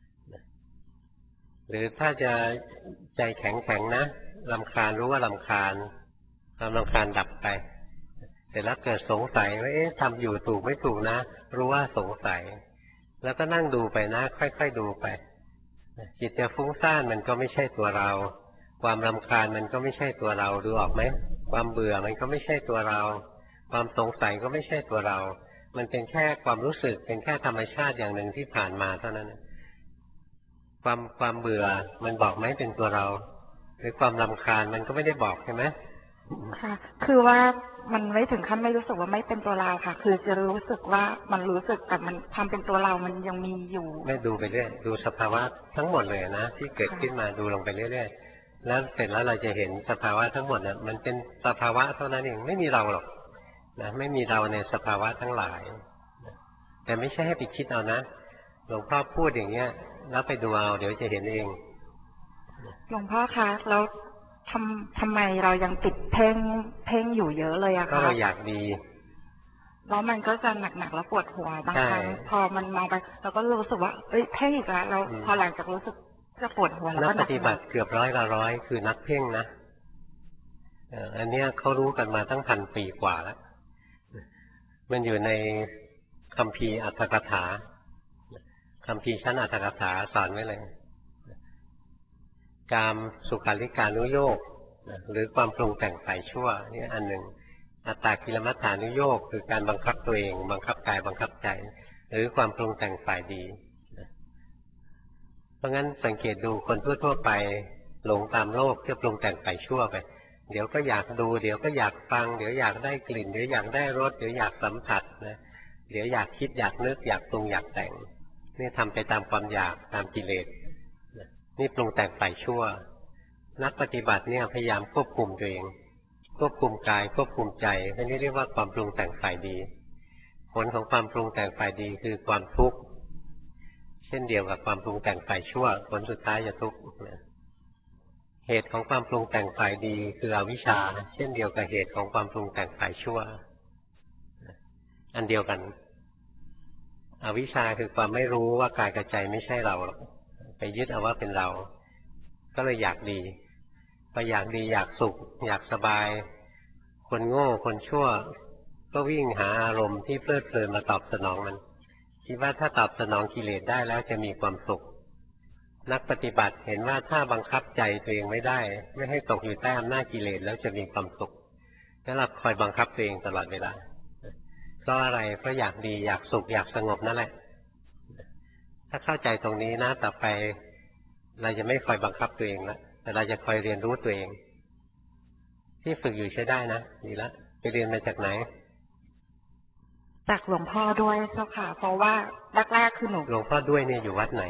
หรือถ้าจะใจแข็งๆนะรำคาญรู้ว่ารำคาญความรำคาญดับไปเสร็จแล้วเกิดสงสัยว่าเอ๊ะทำอยู่ถูกไม่ถูกนะรู้ว่าสงสัยแล้วก็นั่งดูไปนะค่อยๆดูไปจิตจะฟุ้งซ่านมันก็ไม่ใช่ตัวเราความรำคาญมันก็ไม่ใช่ตัวเราดูออกไหมความเบื่อมันก็ไม่ใช่ตัวเราความสงสัยก็ไม่ใช่ตัวเรามันเป็นแค่ความรู้สึกเป็นแค่ธรรมชาติอย่างหนึ่งที่ผ่านมาเท่านั้นความความเบื่อมันบอกไหมเป็นตัวเราหรือความรำคาญมันก็ไม่ได้บอกใช่ไหมค่ะคือว่ามันไม่ถึงขั้นไม่รู้สึกว่าไม่เป็นตัวเราค่ะคือจะรู้สึกว่ามันรู้สึกแต่มันความเป็นตัวเรามันยังมีอยู่ไม่ดูไปเรื่อยดูสภาวะทั้งหมดเลยนะที่เกิดขึ้นมาดูลงไปเรื่อยๆแล้วเสร็จแล้วเราจะเห็นสภาวะทั้งหมดนะมันเป็นสภาวะเท่านั้นเองไม่มีเราหรอกนะไม่มีเราในสภาวะทั้งหลายแต่ไม่ใช่ให้ไปคิดเอานะหลวงพ่อพูดอย่างเงี้ยแล้วไปดูเอาเดี๋ยวจะเห็นเองหลวงพ่อคะแล้วทำทำไมเรายังติดเพ่งเพ่งอยู่เยอะเลยอะคะก็เราอยากดีแล้วมันก็จะหนักๆแล้วปวดหัวบางครั้งพอมันมองไปเราก็รู้สึกว่าเอ้ยเพ่งอีกแล้วเราพอหลังจากรู้สึกจะปวดหัวแล้วก็นักปฏิบัติเกือบร้อยละร้อยคือนักเพ่งนะอันนี้เขารู้กันมาตั้งพันปีกว่าแล้วมันอยู่ในคัมภีร์อัตถกถาคัมภีร์ชั้นอัตถกถาสอนไว้เลยกามสุขาริการุโยคหรือความปรุงแต่งฝ่ายชั่วนี่อันหนึ่งอัตตากิลมัฏฐานุโยคคือการบังคับตัวเองบังคับกายบังคับใจหรือความปรุงแต่งฝ่ายดีเพราะงั้นสังเกตดูคนทั่วๆไปหลงตามโลกที่ปรุงแต่งฝ่ายชั่วไปเดี๋ยวก็อยากดูเดี๋ยวก็อยากฟังเดี๋ยวอยากได้กลิ่นเดี๋ยวอยากได้รสเดี๋ยวอยากสัมผัสนะเดี๋ยวอยากคิดอยากนึกอยากปรุงอยากแต่งนี่ทำไปตามความอยากตามกิเลสนี่ปรุงแต่งฝ่ายชั่วนักปฏิบัติเนี่ยพยายามควบคุมตัวเองควบคุมกายควบคุมใจนี่เรียกว่าความปรุงแต่งฝ่ายดีผลของความปรุงแต่งฝ่ายดีคือความทุกข์เช่นเดียวกับความปรุงแต่งฝ่ายชั่วผลสุดท้ายจะทุกข์เหตุของความปรุงแต่งฝ่ายดีคืออวิชชาเช่นเดียวกับเหตุของความปรุงแต่งฝ่ายชั่วอันเดียวกันอวิชชาคือความไม่รู้ว่ากายกับใจไม่ใช่เราหรอกไปยึดเอาว่าเป็นเราก็เลยอยากดีพออยากดีอยากสุขอยากสบายคนโง่คนชั่วก็วิ่งหาอารมณ์ที่เพลิดเพลินมาตอบสนองมันคิดว่าถ้าตอบสนองกิเลสได้แล้วจะมีความสุขนักปฏิบัติเห็นว่าถ้าบังคับใจตัวเองไม่ได้ไม่ให้ตกอยู่ใต้อำนาจกิเลสแล้วจะมีความสุขแล้วเราคอยบังคับตัวเองตลอดเวลาเพราะอะไรเพราะอยากดีอยากสุขอยากสงบนั่นแหละถ้าเข้าใจตรงนี้นะต่อไปเราจะไม่คอยบังคับตัวเองแล้วแต่เราจะคอยเรียนรู้ตัวเองที่ฝึกอยู่ใช้ได้นะดีแล้วไปเรียนมาจากไหนจากหลวงพ่อด้วยเจ้าค่ะเพราะว่าแรกๆคือหนูหลวงพ่อด้วยเนี่ยอยู่วัดไหน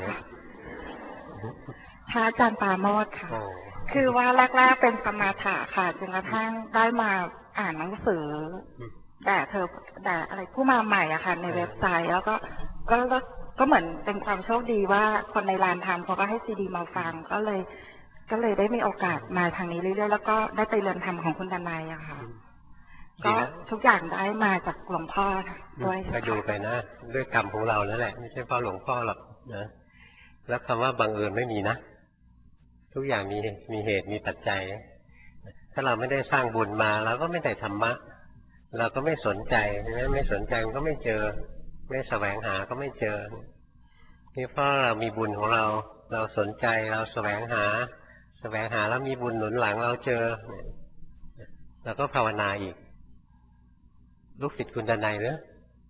พระอาจารย์ปาโมทค่ะคือว่าแรกๆเป็นสมาถะค่ะจนกระทั่งได้มาอ่านหนังสือแต่เธอแต่อะไรผู้มาใหม่อะค่ะในเว็บไซต์แล้วก็ก็ก็เหมือนเป็นความโชคดีว่าคนในลานธรรมเขาก็ให้ซีดีมาฟังก็เลยก็เลยได้มีโอกาสมาทางนี้เรื่อยๆแล้วก็ได้ไปเรียนธรรมของคุณดนัยอะค่ะก็ทุกอย่างได้มาจากหลวงพ่อด้วยไปดูไปนะด้วยกรรมของเราแล้วแหละไม่ใช่เพราะหลวงพ่อหรอกนะแล้วคำว่าบังเอิญไม่มีนะทุกอย่างมีมีเหตุมีปัจจัยถ้าเราไม่ได้สร้างบุญมาเราก็ไม่ได้ธรรมะเราก็ไม่สนใจไม่สนใจมันก็ไม่เจอไม่แสวงหาก็ไม่เจอนี่เพราะเรามีบุญของเราเราสนใจเราแสวงหาแสวงหาแล้วมีบุญหนุนหลังเราเจอเราก็ภาวนาอีกลูกศิษย์คุณดนัยเนอะ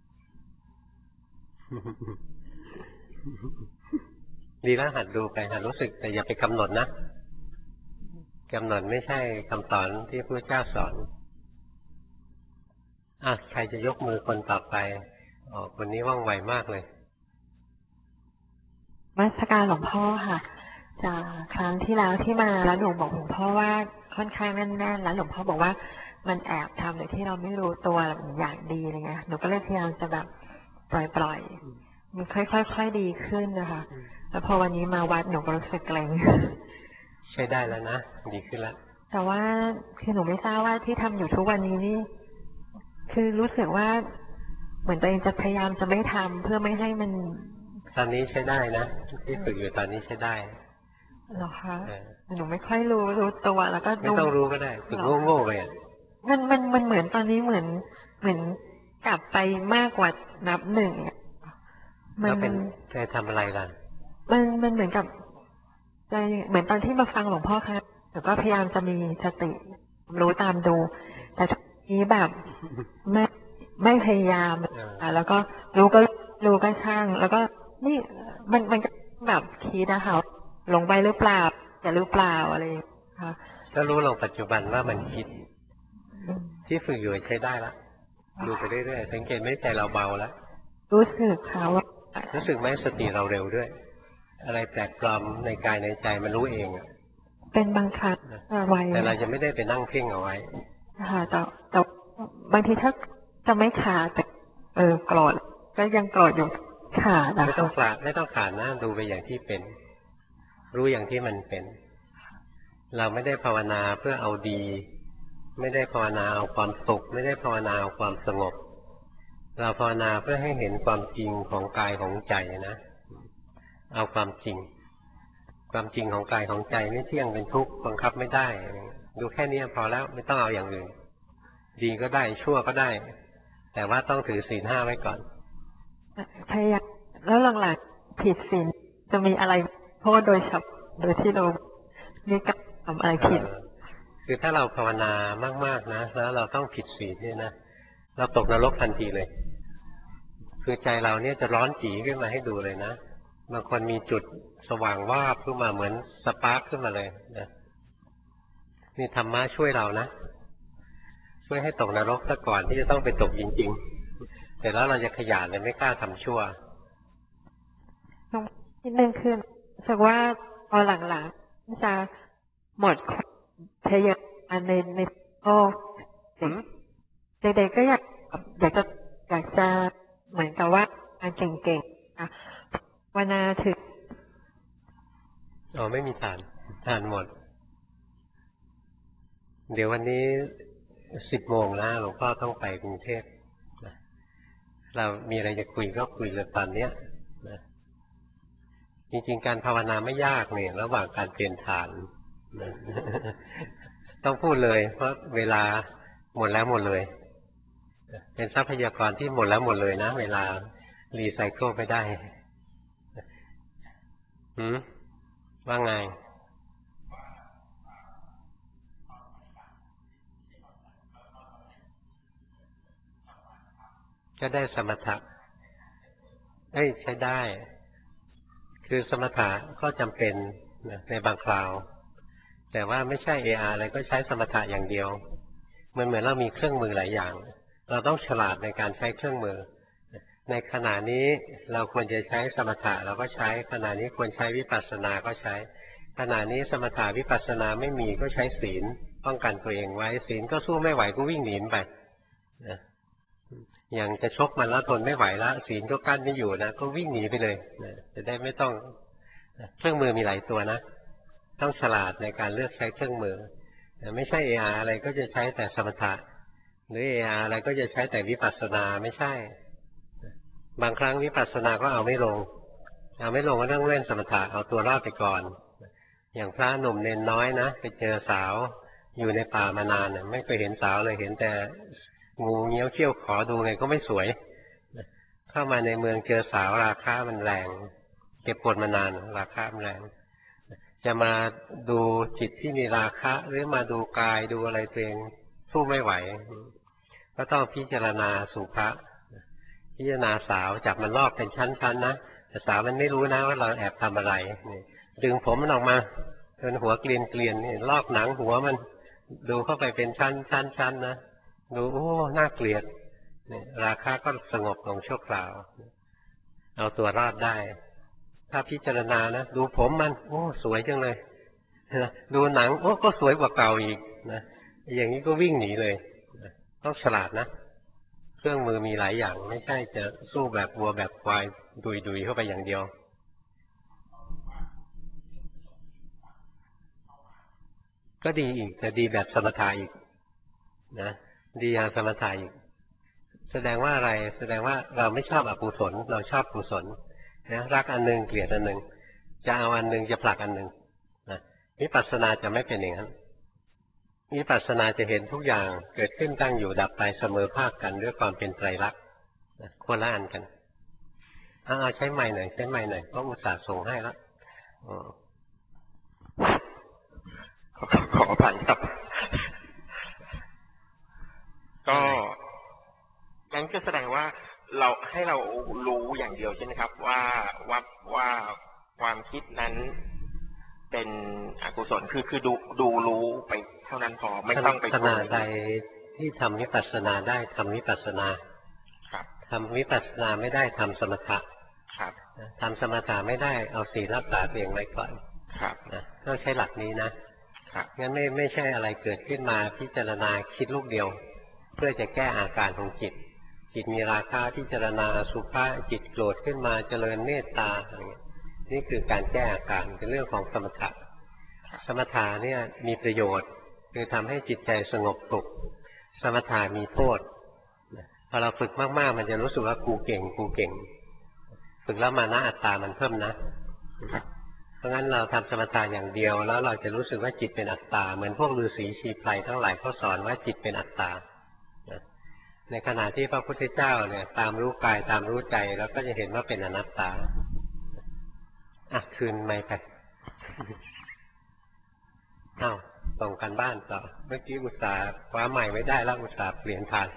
ดีแล้วหัดดูไปหัดรู้สึกแต่อย่าไปกำหนดนะกำหนดไม่ใช่คำสอนที่พระเจ้าสอนอ่ะใครจะยกมือคนต่อไปอ๋อคนนี้ว่องไวมากเลยมัสการหลวงพ่อค่ะจากครั้งที่แล้วที่มาแล้วหนูบอกหลวงพ่อว่าค่อนข้างแน่นๆแล้วหลวงพ่อบอกว่ามันแอบทำโดยที่เราไม่รู้ตัวมันอยากดีอะไรเงี้ยหนูก็เลยพยายามจะแบบปล่อยๆมันค่อยๆดีขึ้นนะคะแล้วพอวันนี้มาวัดหนูก็รู้สึกเกร็งใช้ได้แล้วนะดีขึ้นแล้วแต่ว่าคือหนูไม่ทราบว่าที่ทำอยู่ทุกวันนี้นี่คือรู้สึกว่าเหมือนตัวเองจะพยายามจะไม่ทำเพื่อไม่ให้มันตอนนี้ใช้ได้นะที่ฝึกอยู่ตอนนี้ใช้ได้เหรอคะหนูไม่ค่อยรู้รู้ตัวแล้วก็ไม่ต้องรู้ก็ได้ฝึกโง่ๆไปอ่ะมันมันมันเหมือนตอนนี้เหมือนเหมือนกลับไปมากกว่านับหนึ่งมันเป็นใจทำอะไรล่ะมันมันเหมือนกับใจเหมือนตอนที่มาฟังหลวงพ่อค่ะหนูก็พยายามจะมีสติรู้ตามดูแต่ทีนี้แบบไม่ไม่พยายามแล้วก็รู้ก็รู้ก็ช่างแล้วก็นี่มันมันก็แบบคิดนะคะลงไปหรือเปล่าจะหรือเปล่าอะไรค่ะก็รู้ลงปัจจุบันว่ามันคิดที่ฝึกอยู่ใช้ได้ละดูไปเรื่อยๆสังเกตไม่ใจเราเบาแล้วรู้สึกค่ะว่ารู้สึกไหมสติเราเร็วด้วยอะไรแปลกปลอมในกายในใจมันรู้เองอ่ะเป็นบางครั้งไวแต่เราจะไม่ได้ไปนั่งเพ่งเอาไว้ค่ะแต่แต่บางทีถ้าจะไม่ขาดแต่เออโกรธก็ยังโกรธอยู่ขาดไม่ต้องขาดไม่ต้องขาดนะดูไปอย่างที่เป็นรู้อย่างที่มันเป็นเราไม่ได้ภาวนาเพื่อเอาดีไม่ได้ภาวนาเอาความสุขไม่ได้ภาวนาเอาความสงบเราภาวนาเพื่อให้เห็นความจริงของกายของใจนะเอาความจริงความจริงของกายของใจไม่เที่ยงเป็นทุกข์บังคับไม่ได้ดูแค่นี้พอแล้วไม่ต้องเอาอย่างอื่นดีก็ได้ชั่วก็ได้แต่ว่าต้องถือศีลห้าไว้ก่อนพยายามแล้วหลังๆผิดศีลจะมีอะไรโทษโดยฉับโดยที่เรามีการทำอะไรผิดคือถ้าเราภาวนามากๆนะแล้วเราต้องผิดศีลเนี่ยนะเราตกนรกทันทีเลยคือใจเราเนี่ยจะร้อนจีขึ้นมาให้ดูเลยนะบางคนมีจุดสว่างวาบขึ้นมาเหมือนสปาร์คขึ้นมาเลยนะนี่ธรรมะช่วยเรานะช่วยให้ตกนรกซะก่อนที่จะต้องไปตกจริงๆแต่แล้วเราจะขยันเลยไม่กล้าทำชั่วนิดนึงคือรู้สึกว่าพอหลังๆจะหมดทะเยอในในโอ้เด็กๆก็อยากอยากจะอยากจะเหมือนกับว่าการเก่งๆนะวนาถึงอ๋อไม่มีทานทานหมดเดี๋ยววันนี้สิบโมงแล้วหลวงพ่อต้องไปกรุงเทพนะเรามีอะไรจะคุยก็คุยเลยตอนเนี้ยนะจริงๆการภาวนาไม่ยากเนี่ยระหว่างการเปลี่ยนฐานนะต้องพูดเลยเพราะเวลาหมดแล้วหมดเลยเป็นทรัพยากรที่หมดแล้วหมดเลยนะเวลารีไซเคิลไม่ได้หืมว่าไงก็ได้สมถะเอ้ยใช้ได้คือสมถะก็จำเป็นในบางคราวแต่ว่าไม่ใช่เออาอะไรก็ใช้สมถะอย่างเดียวมันเหมือนเรามีเครื่องมือหลายอย่างเราต้องฉลาดในการใช้เครื่องมือในขณะนี้เราควรจะใช้สมถะเราก็ใช้ขณะนี้ควรใช้วิปัสสนาก็ใช้ขณะนี้สมถะวิปัสสนาไม่มีก็ใช้ศีลป้องกันตัวเองไว้ศีลก็สู้ไม่ไหวก็วิ่งหนีไปนะอย่างจะชกมันแล้วทนไม่ไหวแล้วศีลก็กั้นไม่อยู่นะก็วิ่งหนีไปเลยนะจะได้ไม่ต้องเครื่องมือมีหลายตัวนะต้องฉลาดในการเลือกใช้เครื่องมือไม่ใช่เออาอะไรก็จะใช้แต่สมถะหรือเออาอะไรก็จะใช้แต่วิปัสสนาไม่ใช่บางครั้งวิปัสสนาก็เอาไม่ลงเอาไม่ลงก็ต้องเล่นสมถะเอาตัวรอดไปก่อนอย่างพระหนุ่มเนนน้อยนะไปเจอสาวอยู่ในป่ามานานไม่เคยเห็นสาวเลยเห็นแต่งูเงี้ยวเขี้ยวขอดูไงก็ไม่สวยเข้ามาในเมืองเจอสาวราคามันแรงเก็บกดมานานราคามันแรงจะมาดูจิตที่มีราคะหรือมาดูกายดูอะไรตัวเองสู้ไม่ไหวก็ต้องพิจารณาสุภะพิจารณาสาวจับมันลอกเป็นชั้นๆนะแต่สาวมันไม่รู้นะว่าเราแอบทำอะไรดึงผมมันออกมาจนหัวเกลียนเกลียนนี่ลอกหนังหัวมันดูเข้าไปเป็นชั้นๆนะดูโอ้น่าเกลียดราคะก็สงบลงชั่วคราวเอาตัวรอดได้ถ้าพิจารณานะดูผมมันโอ้สวยจังเลยดูหนังโอ้ก็สวยกว่าเก่าอีกนะอย่างนี้ก็วิ่งหนีเลยต้องฉลาดนะเครื่องมือมีหลายอย่างไม่ใช่จะสู้แบบวัวแบบควายดุยๆเข้าไปอย่างเดียวก็ดีอีกแต่ดีแบบสมถะอีกนะดีอย่างสมถะอีกแสดงว่าอะไรแสดงว่าเราไม่ชอบอกุศลเราชอบกุศลนะรักอันหนึ่งเกลียดอันหนึ่งจะเอาอันหนึ่งจะผลักอันหนึ่งนะวิปัสสนาจะไม่เป็นอย่างนั้นวิปัสสนาจะเห็นทุกอย่างเกิดขึ้นตั้งอยู่ดับไปเสมอภาคกันด้วยความเป็นไตรลักษณ์คนละอันกันเอาเอาใช้ไม้หน่อยใช้ไม้หน่อยเพราะอุตส่าห์ส่งให้แล้วขอขออภัยครับก็งั้นก็แสดงว่าเราให้เรารู้อย่างเดียวใช่ไหมครับว่าว่าว่าความคิดนั้นเป็นอกุศลคือคือดูดูรู้ไปเท่านั้นพอไม่ต้องไปขณะใดที่ทำวิปัสสนาได้ทำวิปัสสนาครับทำวิปัสสนาไม่ได้ทำสมถะครับทำสมถะไม่ได้เอาศีลรักษาเองไว้ก่อนครับนะต้องใช้หลักนี้นะครับงั้นไม่ไม่ใช่อะไรเกิดขึ้นมาพิจารณาคิดลูกเดียวเพื่อจะแก้อาการของจิตจิตมีราคะพิจารณาสุภาจิตโกรธขึ้นมาเจริญเมตตาอะไรเงี้ยนี่คือการแก้อาการเป็นเรื่องของสมถะสมถะเนี่ยมีประโยชน์คือทำให้จิตใจสงบสุขสมถะมีโทษพอเราฝึกมากๆมันจะรู้สึกว่ากูเก่งกูเก่งฝึกแล้วมานะอัตตามันเพิ่มนะเพราะงั้นเราทำสมถะอย่างเดียวแล้วเราจะรู้สึกว่าจิตเป็นอัตตาเหมือนพวกฤาษีชีไพรทั้งหลายเขาสอนว่าจิตเป็นอัตตาในขณะที่พระพุทธเจ้าเนี่ยตามรู้กายตามรู้ใจแล้วก็จะเห็นว่าเป็นอนัตตาอ่ะคืนไม่ไปอ้าวส่งกันบ้านต่อเมื่อกี้อุตส่าห์คว้าใหม่ไม่ได้แล้วอุตส่าห์เปลี่ยนทาง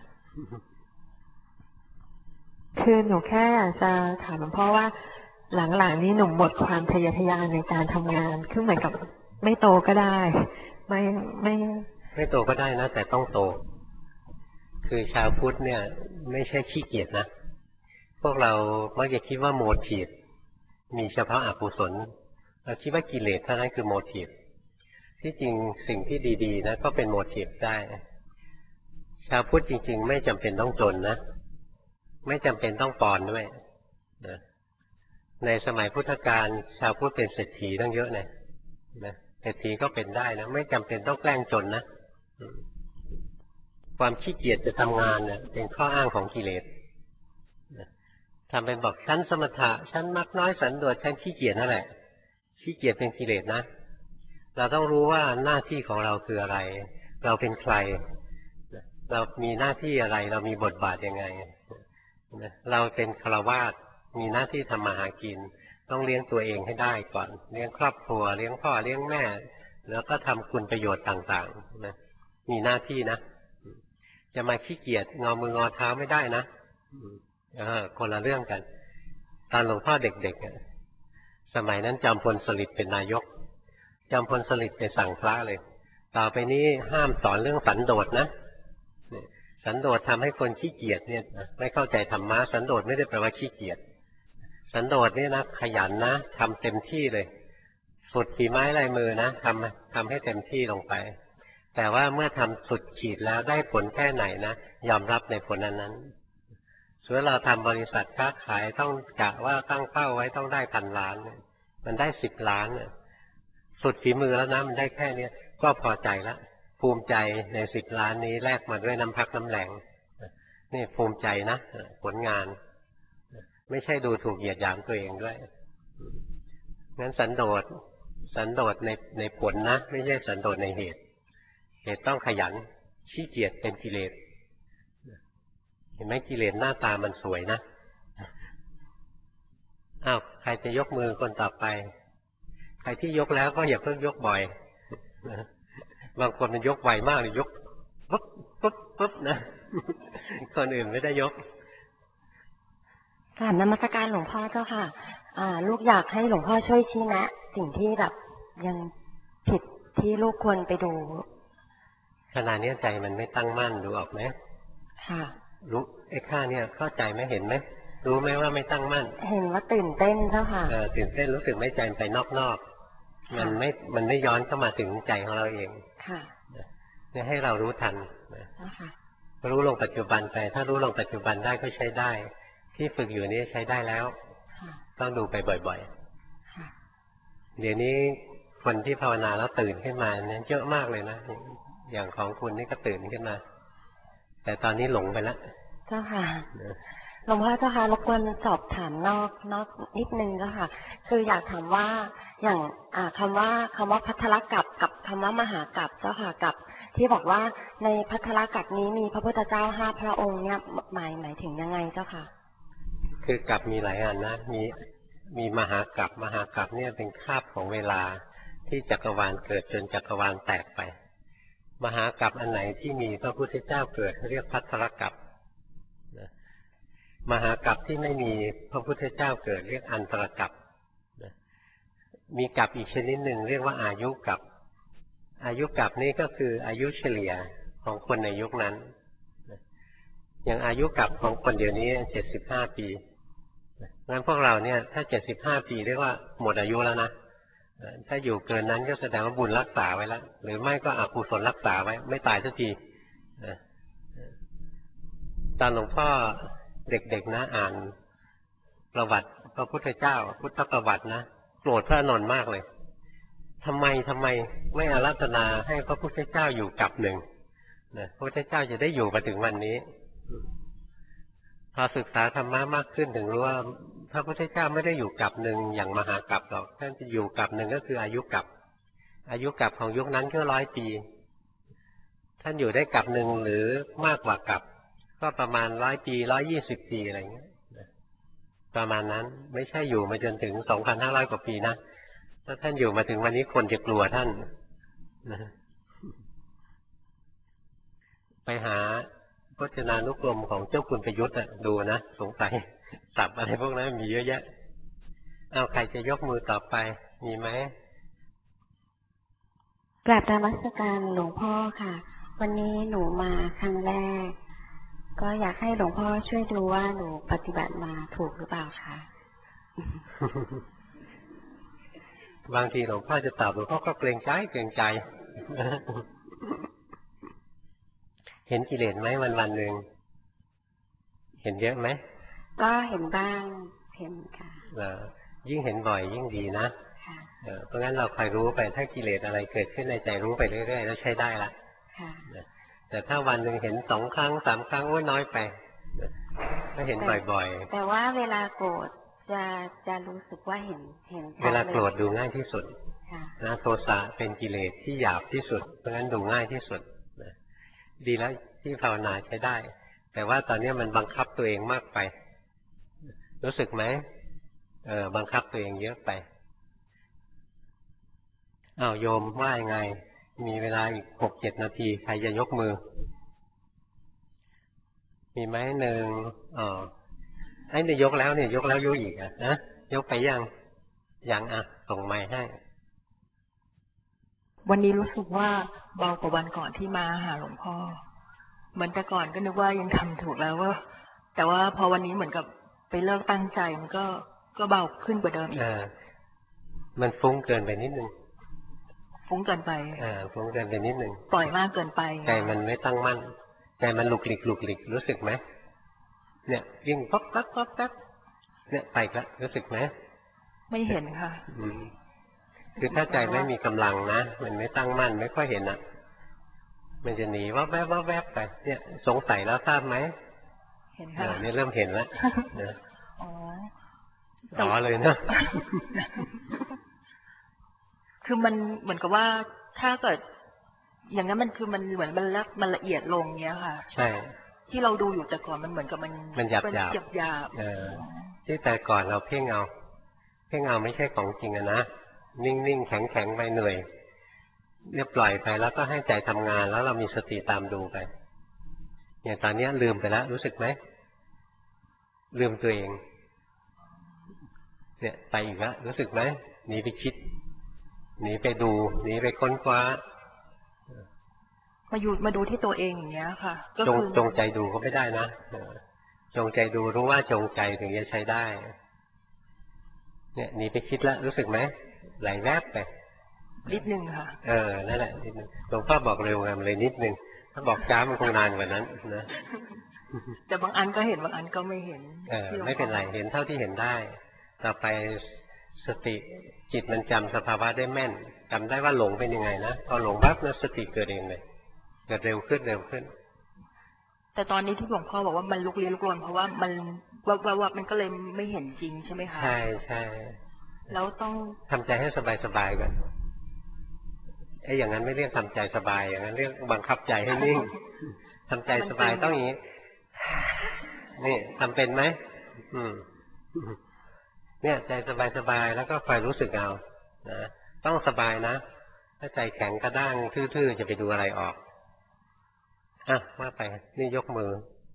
คือหนูแค่อยากจะถามหลวงพ่อว่าหลังๆนี้หนูหมดความทะเยอทะยานในการทำงานคือเหมือนกับไม่โตก็ได้ ไม่ไม่ไม่โตก็ได้นะแต่ต้องโต คือชาวพุทธเนี่ย ไม่ใช่ขี้เกียจนะ พวกเรามักจะคิดว่าโมทีฟมีเฉพาะอกุศลเราคิดว่ากิเลสเท่านั้นคือโมทีฟที่จริงสิ่งที่ดีๆนะก็เป็นโมทีฟได้ ชาวพุทธจริงๆไม่จำเป็นต้องจนนะไม่จำเป็นต้องปอนด้วยนะในสมัยพุทธกาลชาวพุทธเป็นเศรษฐีตั้งเยอะนะนะเศรษฐีก็เป็นได้นะไม่จำเป็นต้องแกล้งจนนะความขี้เกียจจะทำงานเนี่ยเป็นข้ออ้างของกิเลสทำเป็นบอกฉันสมถะฉันมักน้อยสันโดษฉันขี้เกียจนั่นแหละขี้เกียจเป็นกิเลสนะเราต้องรู้ว่าหน้าที่ของเราคืออะไรเราเป็นใครเรามีหน้าที่อะไรเรามีบทบาทยังไงเราเป็นฆราวาสมีหน้าที่ทำมาหากินต้องเลี้ยงตัวเองให้ได้ก่อนเลี้ยงครอบครัวเลี้ยงพ่อเลี้ยงแม่แล้วก็ทำคุณประโยชน์ต่างๆนะมีหน้าที่นะจะมาขี้เกียจงอมืองอเท้าไม่ได้นะเออคนละเรื่องกันตอนหลวงพ่อเด็กๆสมัยนั้นจอมพลสฤษดิ์เป็นนายกจอมพลสฤษดิ์ไปสั่งพระเลยต่อไปนี้ห้ามสอนเรื่องสันโดษนะสันโดษทำให้คนขี้เกียจเนี่ยไม่เข้าใจธรรมะสันโดษไม่ได้แปลว่าขี้เกียจสันโดษนี่นะขยันนะทำเต็มที่เลยฝึกฝีไม้ลายมือนะทำทำให้เต็มที่ลงไปแต่ว่าเมื่อทำสุดขีดแล้วได้ผลแค่ไหนนะยอมรับในผลนั้นนั้นส่วนเราทำบริษัทค้าขายต้องกะว่าตั้งเป้าไว้ต้องได้พันล้านมันได้สิบล้านสุดฝีมือแล้วนะมันได้แค่นี้ก็พอใจแล้วภูมิใจในสิบล้านนี้แลกมาด้วยน้ำพักน้ำแรงนี่ภูมิใจนะผลงานไม่ใช่ดูถูกเหยียดหยามตัวเองด้วยงั้นสันโดษสันโดษในในผลนะไม่ใช่สันโดษในเหตุเหตุต้องขยันขี้เกียจเป็นกิเลสเห็นไหมกิเลสหน้าตามันสวยนะอ้าวใครจะยกมือคนต่อไปใครที่ยกแล้วก็อย่าเพิ่งยกบ่อยบางคนมันยกไวมากเลยยกปุ๊บปุ๊บปุ๊บนะคนอื่นไม่ได้ยกกราบนมัสการหลวงพ่อเจ้าค่ะอ่าลูกอยากให้หลวงพ่อช่วยชี้แนะ สิ่งที่แบบยังผิดที่ลูกควรไปดูขณะนี้ใจมันไม่ตั้งมั่นดูออกไหมค่ะรู้ไอ้ข้าเนี่ยเข้าใจไหมเห็นไหมรู้ไหมว่าไม่ตั้งมั่นเห็นว่าตื่นเต้นเจ้าค่ะเออตื่นเต้นรู้สึกไม่ใจไปนอกๆมันไม่มันไม่ย้อนเข้ามาถึงใจของเราเองค่ะเนี่ยให้เรารู้ทันนะรู้ลงปัจจุบันไปถ้ารู้ลงปัจจุบันได้ก็ใช้ได้ที่ฝึกอยู่นี้ใช้ได้แล้วต้องดูไปบ่อยๆเดี๋ยวนี้คนที่ภาวนาแล้วตื่นขึ้นมาเนี่ยเยอะมากเลยนะอย่างของคุณนี่ก็ตื่นขึ้นมาแต่ตอนนี้หลงไปแล้วเจ้าค่ะหลวงพ่อเจ้าค่ะรบกวนสอบถามนอกนอกนิดนึงเจ้าค่ะคืออยากถามว่าอย่างอ่าคำว่าคำว่าพัทธลกัปกับคำว่ามหากัปเจ้าค่ะกับที่บอกว่าในพัทธลกัปนี้มีพระพุทธเจ้าห้าพระองค์เนี่ยหมายหมายถึงยังไงเจ้าค่ะคือกัปมีหลายอันนะมีมีมหากัปมหากัปเนี่ยเป็นคาบของเวลาที่จักรวาลเกิดจนจักรวาลแตกไปมหากัปอันไหนที่มีพระพุทธเจ้าเกิดเรียกพัทธลกัปมหากัปที่ไม่มีพระพุทธเจ้าเกิดเรียกอันตรกัปมีกัปอีกชนิดหนึ่งเรียกว่าอายุกัปอายุกัปนี้ก็คืออายุเฉลี่ยของคนในยุคนั้นอย่างอายุกัปของคนเดี๋ยวนี้เจ็ดสิบห้าปีงั้นพวกเราเนี่ยถ้าเจ็ดสิบห้าปีเรียกว่าหมดอายุแล้วนะถ้าอยู่เกินนั้นก็แสดงว่าบุญรักษาไว้แล้วหรือไม่ก็อกุศลรักษาไว้ไม่ตายสักทีตอนหลวงพ่อเด็กๆนะอ่านประวัติพระพุทธเจ้าพุทธประวัตินะโกรธพระอานนท์มากเลยทำไมทำไมไม่อาราธนาให้พระพุทธเจ้าอยู่กับหนึ่งนะพระพุทธเจ้าจะได้อยู่มาถึงวันนี้พอศึกษาธรรมะมากขึ้นถึงรู้ว่าพระพุทธเจ้าไม่ได้อยู่กับหนึ่งอย่างมหากัปหรอกท่านจะอยู่กับหนึ่งก็คืออายุกัปอายุกัปของยุคนั้นก็ร้อยปีท่านอยู่ได้กับหนึ่งหรือมากกว่ากัปก็ประมาณร้อยปีร้อยยี่สิบปีอะไรเงี้ยประมาณนั้นไม่ใช่อยู่มาจนถึงสองพันห้าร้อยกว่าปีนะถ้าท่านอยู่มาถึงวันนี้คนจะกลัวท่านนะไปหาพจนานุกรมของเจ้าคุณประยุทธ์อะดูนะสงสัยศัพท์อะไรพวกนั้นมีเยอะแยะเอาใครจะยกมือต่อไปมีไหมกราบนมัสการหลวงพ่อค่ะ วันนี้หนูมาครั้งแรกก็อยากให้หลวงพ่อช่วยดูว่าหนูปฏิบัติมาถูกหรือเปล่าคะบางทีหลวงพ่อจะตอบหลวงพ่อก็เกรงใจเกรงใจ เห็นกิเลสไหมวันวันหนึ่งเห็นเยอะไหมก็เห็นบ้างเห็นค่ะยิ่งเห็นบ่อยยิ่งดีนะเพราะงั้นเราคอยรู้ไปถ้ากิเลสอะไรเกิดขึ้นในใจรู้ไปเรื่อยๆแล้วใช้ได้ละแต่ถ้าวันหนึ่งเห็นสองครั้งสามครั้งว่าน้อยไปถ้าเห็นบ่อยๆแต่ว่าเวลาโกรธจะจะรู้สึกว่าเห็นเห็นเวลาโกรธดูง่ายที่สุดนะโทสะเป็นกิเลสที่หยาบที่สุดเพราะงั้นดูง่ายที่สุดดีแล้วที่ภาวนาใช้ได้แต่ว่าตอนนี้มันบังคับตัวเองมากไปรู้สึกไหมเออบังคับตัวเองเยอะไปอ้าวโยมว่ายังไงมีเวลาอีกหกเจ็ดนาทีใครจะยกมือมีไหมหนึ่งอ๋อไอ้เนี่ยยกแล้วเนี่ยยกแล้วยกอีกอ่ะนะยกไปยังยังอ่ะส่งไม้ให้วันนี้รู้สึกว่าเบากว่าวันก่อนที่มาหาหลวงพ่อเหมือนแต่ก่อนก็นึกว่ายังทำถูกแล้วว่าแต่ว่าพอวันนี้เหมือนกับไปเลิกตั้งใจมันก็ก็เบาขึ้นกว่าเดิมอีกมันฟุ้งเกินไปนิดนึงฟุ้งเกินไปอ่าฟุ้งเกินไปนิดนึงปล่อยมากเกินไปใจมันไม่ตั้งมั่นใจมันหลุกหลิกหลุกหลิกรู้สึกไหมเนี่ยยิ่งป๊อกป๊อกป๊อกป๊อกเนี่ยไปแล้วรู้สึกไหมไม่เห็นค่ะอืมคือถ้าใจไม่มีกำลังนะมันไม่ตั้งมั่นไม่ค่อยเห็นอ่ะมันจะหนีว่าแวบว่าแวบไปเนี่ยสงสัยแล้วทราบไหมเห็นค่ะเนี่ยเริ่มเห็นแล้วอ๋ออ๋อเลยนะคือมันเหมือนกับว่าถ้าเกิดอย่างนั้นมันคือมันเหมือนมันละมันละเอียดลงเงี้ยค่ะใช่ที่เราดูอยู่แต่ก่อนมันเหมือนกับมันมันหยาบหยาบหยาบเออที่แต่ก่อนเราเพ่งเอาเพ่งเอาไม่ใช่ของจริงอะนะนิ่งๆแข็งๆไปเหนื่อยเรียบปล่อยไปแล้วก็ให้ใจทำงานแล้วเรามีสติตามดูไปอย่างตอนนี้ลืมไปแล้วรู้สึกไหมลืมตัวเองเนี่ยไปอีกแล้วรู้สึกไหมหนีไปคิดหนีไปดูหนีไปค้นคว้ามาอยู่มาดูที่ตัวเองอย่างเงี้ยค่ะจงจงใจดูก็ไม่ได้นะจงใจดูรู้ว่าจงใจถึงจะใช้ได้เนี่ยหนีไปคิดแล้วรู้สึกไหมไหลแวบไปนิดนึงค่ะเออนั่นแหละนิดนึงหลวงพ่อบอกเร็วไงมันเลยนิดนึงถ้าบอกช้ามันคงนานกว่านั้นนะแต่บางอันก็เห็นบางอันก็ไม่เห็นเออไม่เป็นไรเห็นเท่าที่เห็นได้ต่อไปสติจิตมันจำสภาวะได้แม่นจำได้ว่าหลงเป็นยังไงนะพอหลงปั๊บนะสติเกิดเองเลยเกิดเร็วขึ้นเร็วขึ้นแต่ตอนนี้ที่หลวงพ่อบอกว่ามันลุกลี้ลุกลนเพราะว่ามันว่าว่าว่ามันก็เลยไม่เห็นจริงใช่ไหมคะใช่ใช่แล้วต้องทำใจให้สบายสบายก่อนไอ้อย่างนั้นไม่เรียกทำใจสบายอย่างนั้นเรียกบังคับใจให้นิ่งทำใจสบายต้องอย่างนี้นี่ทำเป็นไหมอืมเนี่ยใจสบายสบายแล้วก็คอยรู้สึกเอานะต้องสบายนะถ้าใจแข็งกระด้างทื่อๆจะไปดูอะไรออกอ่ะว่าไปนี่ยกมือ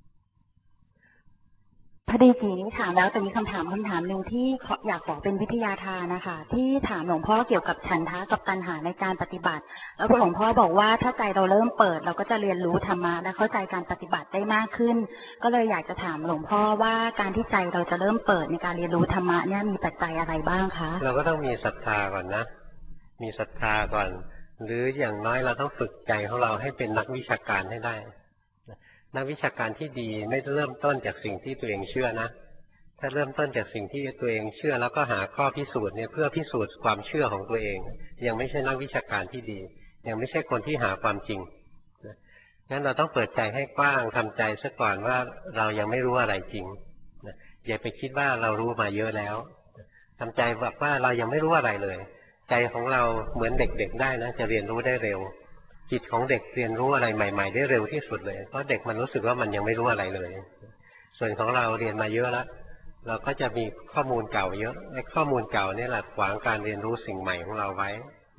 พอดีจีนี้ถามแล้วแต่มีคำถามคำถามหนึ่งที่อยากขอเป็นวิทยาทานนะคะที่ถามหลวงพ่อเกี่ยวกับฉันทะกับตัณหาในการปฏิบัติแล้วหลวงพ่อบอกว่าถ้าใจเราเริ่มเปิดเราก็จะเรียนรู้ธรรมะและเข้าใจการปฏิบัติได้มากขึ้นก็เลยอยากจะถามหลวงพ่อว่าการที่ใจเราจะเริ่มเปิดในการเรียนรู้ธรรมะเนี่ยมีปัจจัยอะไรบ้างคะเราก็ต้องมีศรัทธาก่อนนะมีศรัทธาก่อนหรืออย่างน้อยเราต้องฝึกใจของเราให้เป็นนักวิชาการให้ได้นักวิชาการที่ดีไม่เริ่มต้นจากสิ่งที่ตัวเองเชื่อนะถ้าเริ่มต้นจากสิ่งที่ตัวเองเชื่อแล้วก็หาข้อพิสูจน์เนี่ยเพื่อพิสูจน์ความเชื่อของตัวเองยังไม่ใช่นักวิชาการที่ดียังไม่ใช่คนที่หาความจริงงั้นเราต้องเปิดใจให้กว้างทำใจซะก่อนว่าเรายังไม่รู้อะไรจริงอย่าไปคิดว่าเรารู้มาเยอะแล้วทำใจบอกว่าเรายังไม่รู้อะไรเลยใจของเราเหมือนเด็กๆได้นะจะเรียนรู้ได้เร็วจิตของเด็กเรียนรู้อะไรใหม่ๆได้เร็วที่สุดเลยเพราะเด็กมันรู้สึกว่ามันยังไม่รู้อะไรเลยส่วนของเราเรียนมาเยอะแล้วเราก็จะมีข้อมูลเก่าเยอะไอ้ข้อมูลเก่านี่แหละขวางการเรียนรู้สิ่งใหม่ของเราไว้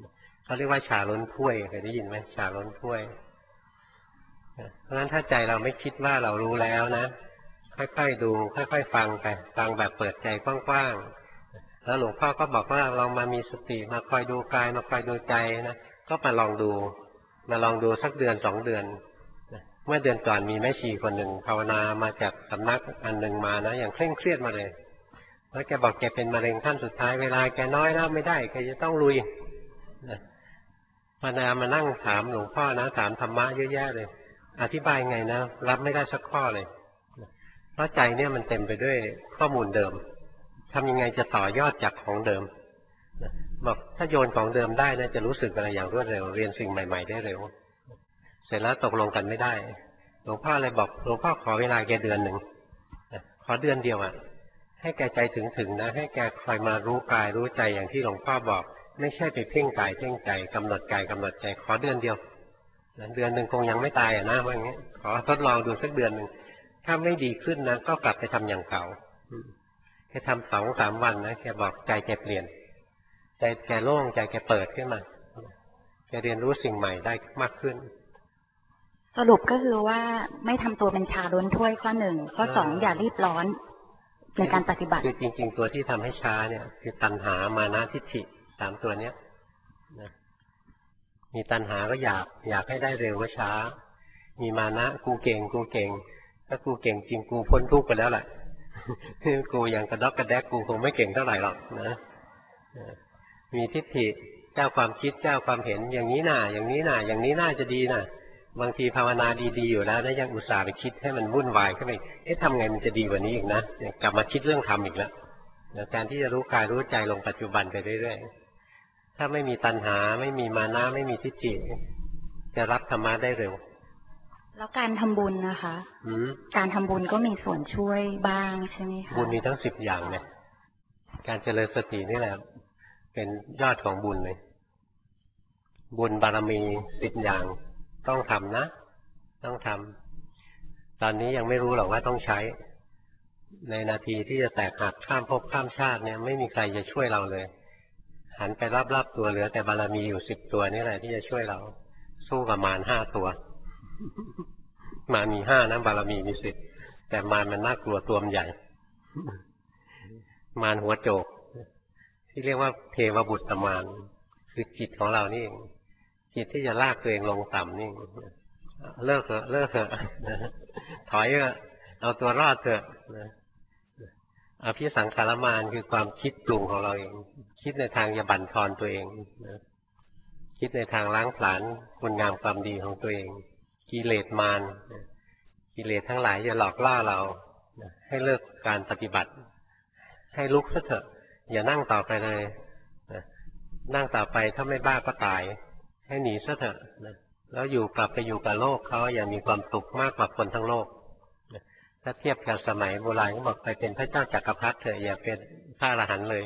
เขาเรียกว่าชาล้นถ้วยเคยได้ยินไหมชาล้นถ้วยเพราะฉะนั้นถ้าใจเราไม่คิดว่าเรารู้แล้วนะค่อยๆดูค่อยๆฟังไปฟังแบบเปิดใจกว้างๆแล้วหลวงพ่อก็บอกว่าเรามามีสติมาคอยดูกายมาคอยดูใจนะก็มาลองดูมาลองดูสักเดือนสองเดือนเมื่อเดือนก่อนมีแม่ชีคนหนึ่งภาวนามาจากสำนักอันหนึ่งมานะอย่างเคร่งเครียดมาเลยแล้วแกบอกแกเป็นมะเร็งขั้นสุดท้ายเวลาแกน้อยแล้วไม่ได้แกจะต้องลุยภาวนามานั่งถามหลวงพ่อนะถามธรรมะเยอะแยะเลยอธิบายไงนะรับไม่ได้สักข้อเลยเพราะใจเนี่ยมันเต็มไปด้วยข้อมูลเดิมทำยังไงจะต่อยอดจากของเดิมบอกถ้าโยนของเดิมได้นะจะรู้สึกอะไรอย่างรวดเร็วเรียนสิ่งใหม่ๆได้เร็วเสร็จแล้วตกลงกันไม่ได้หลวงพ่อเลยบอกหลวงพ่อขอเวลาแกเดือนหนึ่งขอเดือนเดียวอ่ะให้แกใจถึงๆนะให้แกคอยมารู้กายรู้ใจอย่างที่หลวงพ่อบอกไม่ใช่ไปเพ่งกายเพ่งใจกำหนดกายกำหนดใจขอเดือนเดียวเดือนหนึ่งคงยังไม่ตายอ่ะนะว่าอย่างนี้ขอทดลองดูสักเดือนหนึ่งถ้าไม่ดีขึ้นนะก็กลับไปทำอย่างเก่าแกทำสองสามวันนะแกบอกใจแกเปลี่ยนใจแกโล่งใจแกเปิดขึ้นมาแกเรียนรู้สิ่งใหม่ได้มากขึ้นสรุปก็คือว่าไม่ทำตัวเป็นชาล้นถ้วยข้อหนึ่งข้อสองอย่ารีบร้อนในการปฏิบัติคือจริงๆตัวที่ทำให้ช้าเนี่ยคือตัณหามานะทิฏฐิสามตัวเนี้ยนะมีตัณหาก็อยากอยากให้ได้เร็วว่าช้ามีมานะกูเก่งกูเก่งถ้ากูเก่งจริงกูพ้นทุกข์ไปแล้วแหละกูยังกระดอกกระแดกกูคงไม่เก่งเท่าไหร่หรอกนะมีทิฏฐิเจ้าความคิดเจ้าความเห็นอย่างนี้น่ะอย่างนี้น่ะอย่างนี้น่าจะดีน่ะบางทีภาวนาดีๆอยู่แล้วนะยังอุตส่าห์ไปคิดให้มันวุ่นวายขึ้นไปเอ๊ะทำไงมันจะดีกว่านี้อีกนะกลับมาคิดเรื่องธรรมอีกแล้วแทนที่จะรู้กายรู้ใจลงปัจจุบันไปเรื่อยๆถ้าไม่มีตัณหาไม่มีมานะไม่มีทิฏฐิจะรับธรรมะได้เร็วแล้วการทำบุญนะคะการทำบุญก็มีส่วนช่วยบ้างใช่ไหมคะบุญมีทั้งสิบอย่างเนี่ยการเจริญสตินี่แหละเป็นยอดของบุญเลยบุญบารมีสิบอย่างต้องทำนะต้องทำตอนนี้ยังไม่รู้หรอกว่าต้องใช้ในนาทีที่จะแตกหักข้ามภพข้ามชาติเนี่ยไม่มีใครจะช่วยเราเลยหันไปรับๆตัวเหลือแต่บารมีอยู่สิบตัวนี่แหละที่จะช่วยเราสู้กับมารห้าตัวมารมีห้านะบารมีมีสิบแต่มารมันน่ากลัวตัวมันใหญ่มารหัวโจกที่เรียกว่าเทวบุตรมารคือจิตของเรานี่เองจิตที่จะลากตัวเองลงต่ำนี่เลิกเถอะเลิกเถอะถอยเถอะเอาตัวรอดเถอะอภิสังขารมารคือความคิดปรุงของเราเองคิดในทางจะบั่นทอนตัวเองคิดในทางล้างผลาญคุณงามความดีของตัวเองกิเลสมารกิเลสทั้งหลายจะหลอกล่อเราให้เลิกการปฏิบัติให้ลุกซะเถอะอย่านั่งต่อไปเลยนั่งต่อไปถ้าไม่บ้าก็ตายให้หนีซะเถอะแล้วอยู่กลับไปอยู่กับโลกเขาอย่ามีความสุขมากกว่าคนทั้งโลกถ้าเทียบกับสมัยโบราณก็บอกไปเป็นพระเจ้าจักรพรรดิเถอะอย่าเป็นพระอรหันต์เลย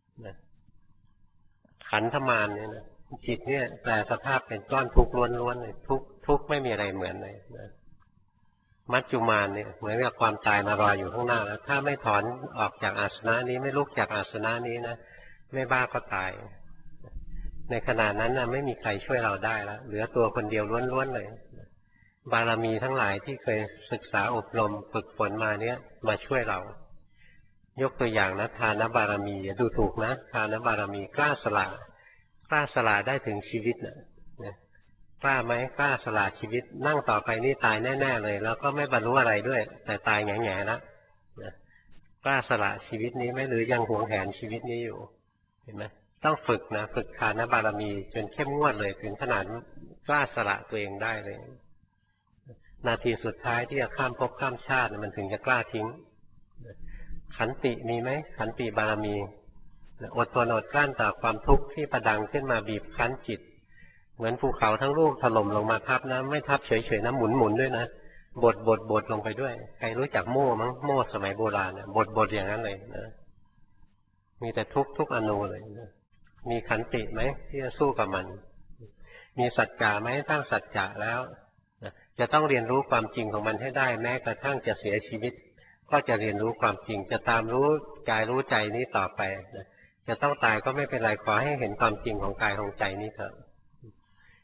ขันธมารเนี่ยนะจิตเนี่ยแปลสภาพเป็นก้อนทุกข์ล้วนๆเลยทุกทุกไม่มีอะไรเหมือนเลยนะมัจจุมารเนี่ยเหมือนกับความตายมารออยู่ข้างหน้าแล้วถ้าไม่ถอนออกจากอาสนะนี้ไม่ลุกจากอาสนะนี้นะไม่บ้าก็ตายในขณะนั้นนะไม่มีใครช่วยเราได้แล้วเหลือตัวคนเดียวล้วนๆเลยบารมีทั้งหลายที่เคยศึกษาอบรมฝึกฝนมาเนี้ยมาช่วยเรายกตัวอย่างนะทานบารมีดูถูกนะทานบารมีกล้าสละกล้าสละได้ถึงชีวิตนะกล้าไหมกล้าสละชีวิตนั่งต่อไปนี่ตายแน่ๆเลยแล้วก็ไม่บรรลุอะไรด้วยแต่ตายแง่ๆแล้วกล้าสละชีวิตนี้ไหมหรือยังหวงแหนชีวิตนี้อยู่เห็นไหมต้องฝึกนะฝึกทานบารมีจนเข้มงวดเลยถึงขนาดกล้าสละตัวเองได้เลยนาทีสุดท้ายที่จะข้ามภพข้ามชาติมันถึงจะกล้าทิ้งขันติมีไหมขันติบารมีอดทนอดกลั้นต่อความทุกข์ที่ประดังขึ้นมาบีบคั้นจิตเหมือนภูเขาทั้งลูกถล่มลงมาทับนะไม่ทับเฉยๆนะหมุนๆด้วยนะบดบดบดลงไปด้วยใครรู้จักโม่มั้งโม่สมัยโบราณบดบดอย่างนั้นเลยนะมีแต่ทุกทุกอนูเลยนะมีขันติไหมที่จะสู้กับมันมีสัจจะไหมตั้งสัจจะแล้วจะต้องเรียนรู้ความจริงของมันให้ได้แม้กระทั่งจะเสียชีวิตก็จะเรียนรู้ความจริงจะตามรู้กายรู้ใจนี้ต่อไปนะจะต้องตายก็ไม่เป็นไรขอให้เห็นความจริงของกายของใจนี้เถอะ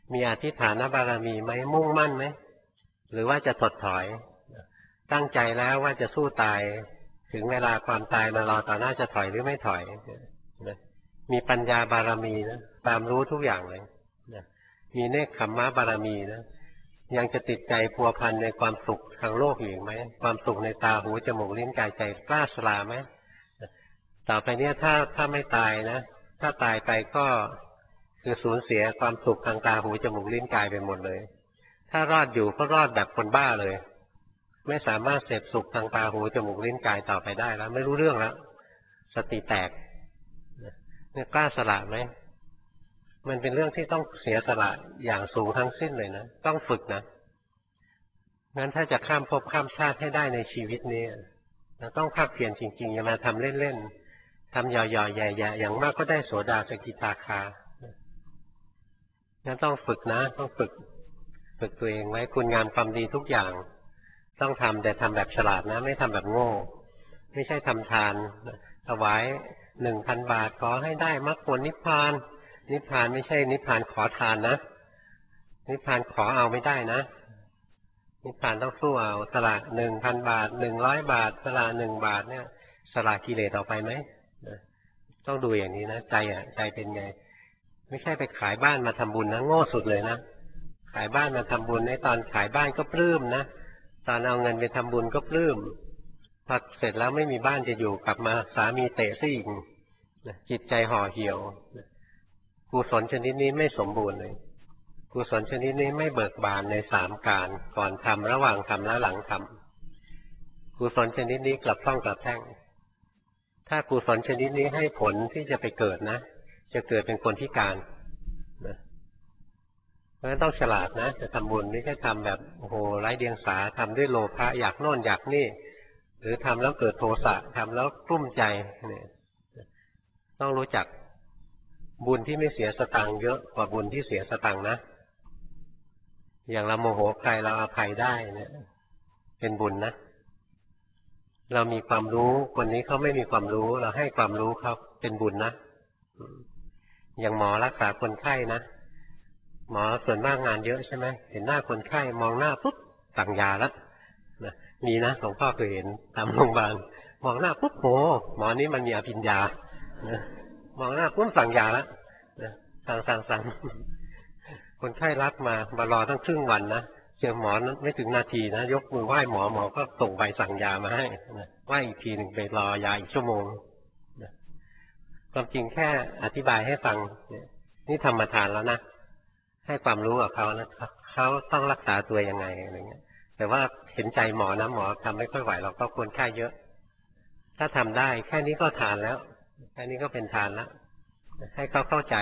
มีอธิษฐานบารมีไหมมุ่งมั่นไหมหรือว่าจะถดถอยตั้งใจแล้วว่าจะสู้ตายถึงเวลาความตายมารอต่อหน้าจะถอยหรือไม่ถอยมีปัญญาบารมีนะตามรู้ทุกอย่างเลยมีเนกขัมมะบารมีนะยังจะติดใจพัวพันในความสุขทางโลกอยู่อีกไหมความสุขในตาหูจมูกลิ้นกายใจกล้าสละไหมต่อไปเนี้ยถ้าถ้าไม่ตายนะถ้าตายไปก็คือสูญเสียความสุขทางตาหูจมูกลิ้นกายไปหมดเลยถ้ารอดอยู่ก็รอดแบบคนบ้าเลยไม่สามารถเสพสุขทางตาหูจมูกลิ้นกายต่อไปได้แล้วไม่รู้เรื่องแล้วสติแตกเนี่ยกล้าสละไหมมันเป็นเรื่องที่ต้องเสียสละอย่างสูงทั้งสิ้นเลยนะต้องฝึกนะงั้นถ้าจะข้ามภพข้ามชาติให้ได้ในชีวิตนี้เราต้องภาคเพียรจริงๆอย่ามาทำเล่นๆทำหย่อๆแย่ๆอย่างมากก็ได้โสดาสกิทาคางั้นต้องฝึกนะต้องฝึกฝึกตัวเองไว้คุณงามความดีทุกอย่างต้องทำแต่ทำแบบฉลาดนะไม่ทำแบบโง่ไม่ใช่ทำทานถวายหนึ่งพันบาทขอให้ได้มรรคผลนิพพานนิพพานไม่ใช่นิพพานขอทานนะนิพพานขอเอาไม่ได้นะนิพพานต้องสู้เอาสละหนึ่งพันบาทหนึ่งร้อยบาทสละหนึ่งบาทเนี่ยสละกิเลสออกไปไหมต้องดูอย่างนี้นะใจอ่ะใจเป็นไงไม่ใช่ไปขายบ้านมาทำบุญนะโง่สุดเลยนะขายบ้านมาทำบุญในตอนขายบ้านก็ปลื้มนะตอนเอาเงินไปทำบุญก็ปลื้มพอเสร็จแล้วไม่มีบ้านจะอยู่กลับมาสามีเตะซะอีกจิตใจห่อเหี่ยวกุศลชนิดนี้ไม่สมบูรณ์เลยกุศลชนิดนี้ไม่เบิกบานในสามการก่อนทำระหว่างทำและหลังทำกุศลชนิดนี้กลับต้องกลับแท่งถ้ากุศลชนิดนี้ให้ผลที่จะไปเกิดนะจะเกิดเป็นคนพิการนะเพราะฉะนั้นต้องฉลาดนะจะทำบุญไม่ใช่ทำแบบโอ้โหไร้เดียงสาทำด้วยโลภะอยากโน่นอยากนี่หรือทำแล้วเกิดโทสะทำแล้วกลุ้มใจเนี่ยต้องรู้จักบุญที่ไม่เสียสตังค์เยอะกว่าบุญที่เสียสตังค์นะอย่างเราโมโหใครเราอภัยได้เนี่ยเป็นบุญนะเรามีความรู้คนนี้เขาไม่มีความรู้เราให้ความรู้เขาเป็นบุญนะอย่างหมอรักษาคนไข้นะหมอส่วนมากงานเยอะใช่ไหมเห็นหน้าคนไข้มองหน้าปุ๊บสั่งยาแล้วนะมีนะหลวงพ่อเคยเห็นตามโรงพยาบาลมองหน้าปุ๊บโหหมอนี้มันมีอภิญญานะมองหน้าปุ๊บสั่งยาแล้วนะสั่งสั่งสั่งคนไข้รักมามารอตั้งครึ่งวันนะเจอหมอนั้นไม่ถึงนาทีนะยกมือไหว้หมอหมอก็ส่งใบสั่งยามาให้นะไหว้อีกทีหนึ่งไปรอยาอีกชั่วโมงนะความจริงแค่อธิบายให้ฟังนี่ธรรมทานแล้วนะให้ความรู้กับเขานะเขาต้องรักษาตัวยังไงอะไรเงี้ยแต่ว่าเห็นใจหมอนะหมอทำไม่ค่อยไหวเราก็ควรค่าเยอะถ้าทำได้แค่นี้ก็ทานแล้วแค่นี้ก็เป็นทานแล้วให้เขาเข้าใจ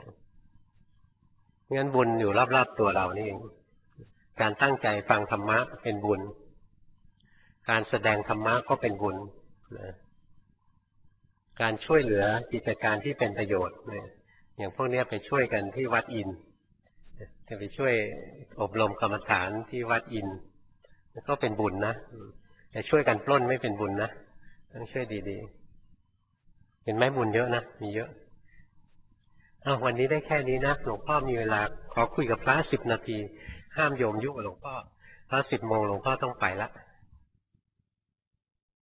งั้นบุญอยู่รอบๆตัวเรานี่เองการตั้งใจฟังธรรมะเป็นบุญการแสดงธรรมะก็เป็นบุญการช่วยเหลือกิจการที่เป็นประโยชน์อย่างพวกนี้ไปช่วยกันที่วัดอินจะไปช่วยอบรมกรรมฐานที่วัดอินก็เป็นบุญนะแต่ช่วยกันปล้นไม่เป็นบุญนะต้องช่วยดีๆเห็นไหมบุญเยอะนะมีเยอะอ้าววันนี้ได้แค่นี้นะหลวงพ่อมีเวลาขอคุยกับพระสิบนาทีห้ามโยมยุ่งกับหลวงพ่อเพราะสิบโมงหลวงพ่อต้องไปละ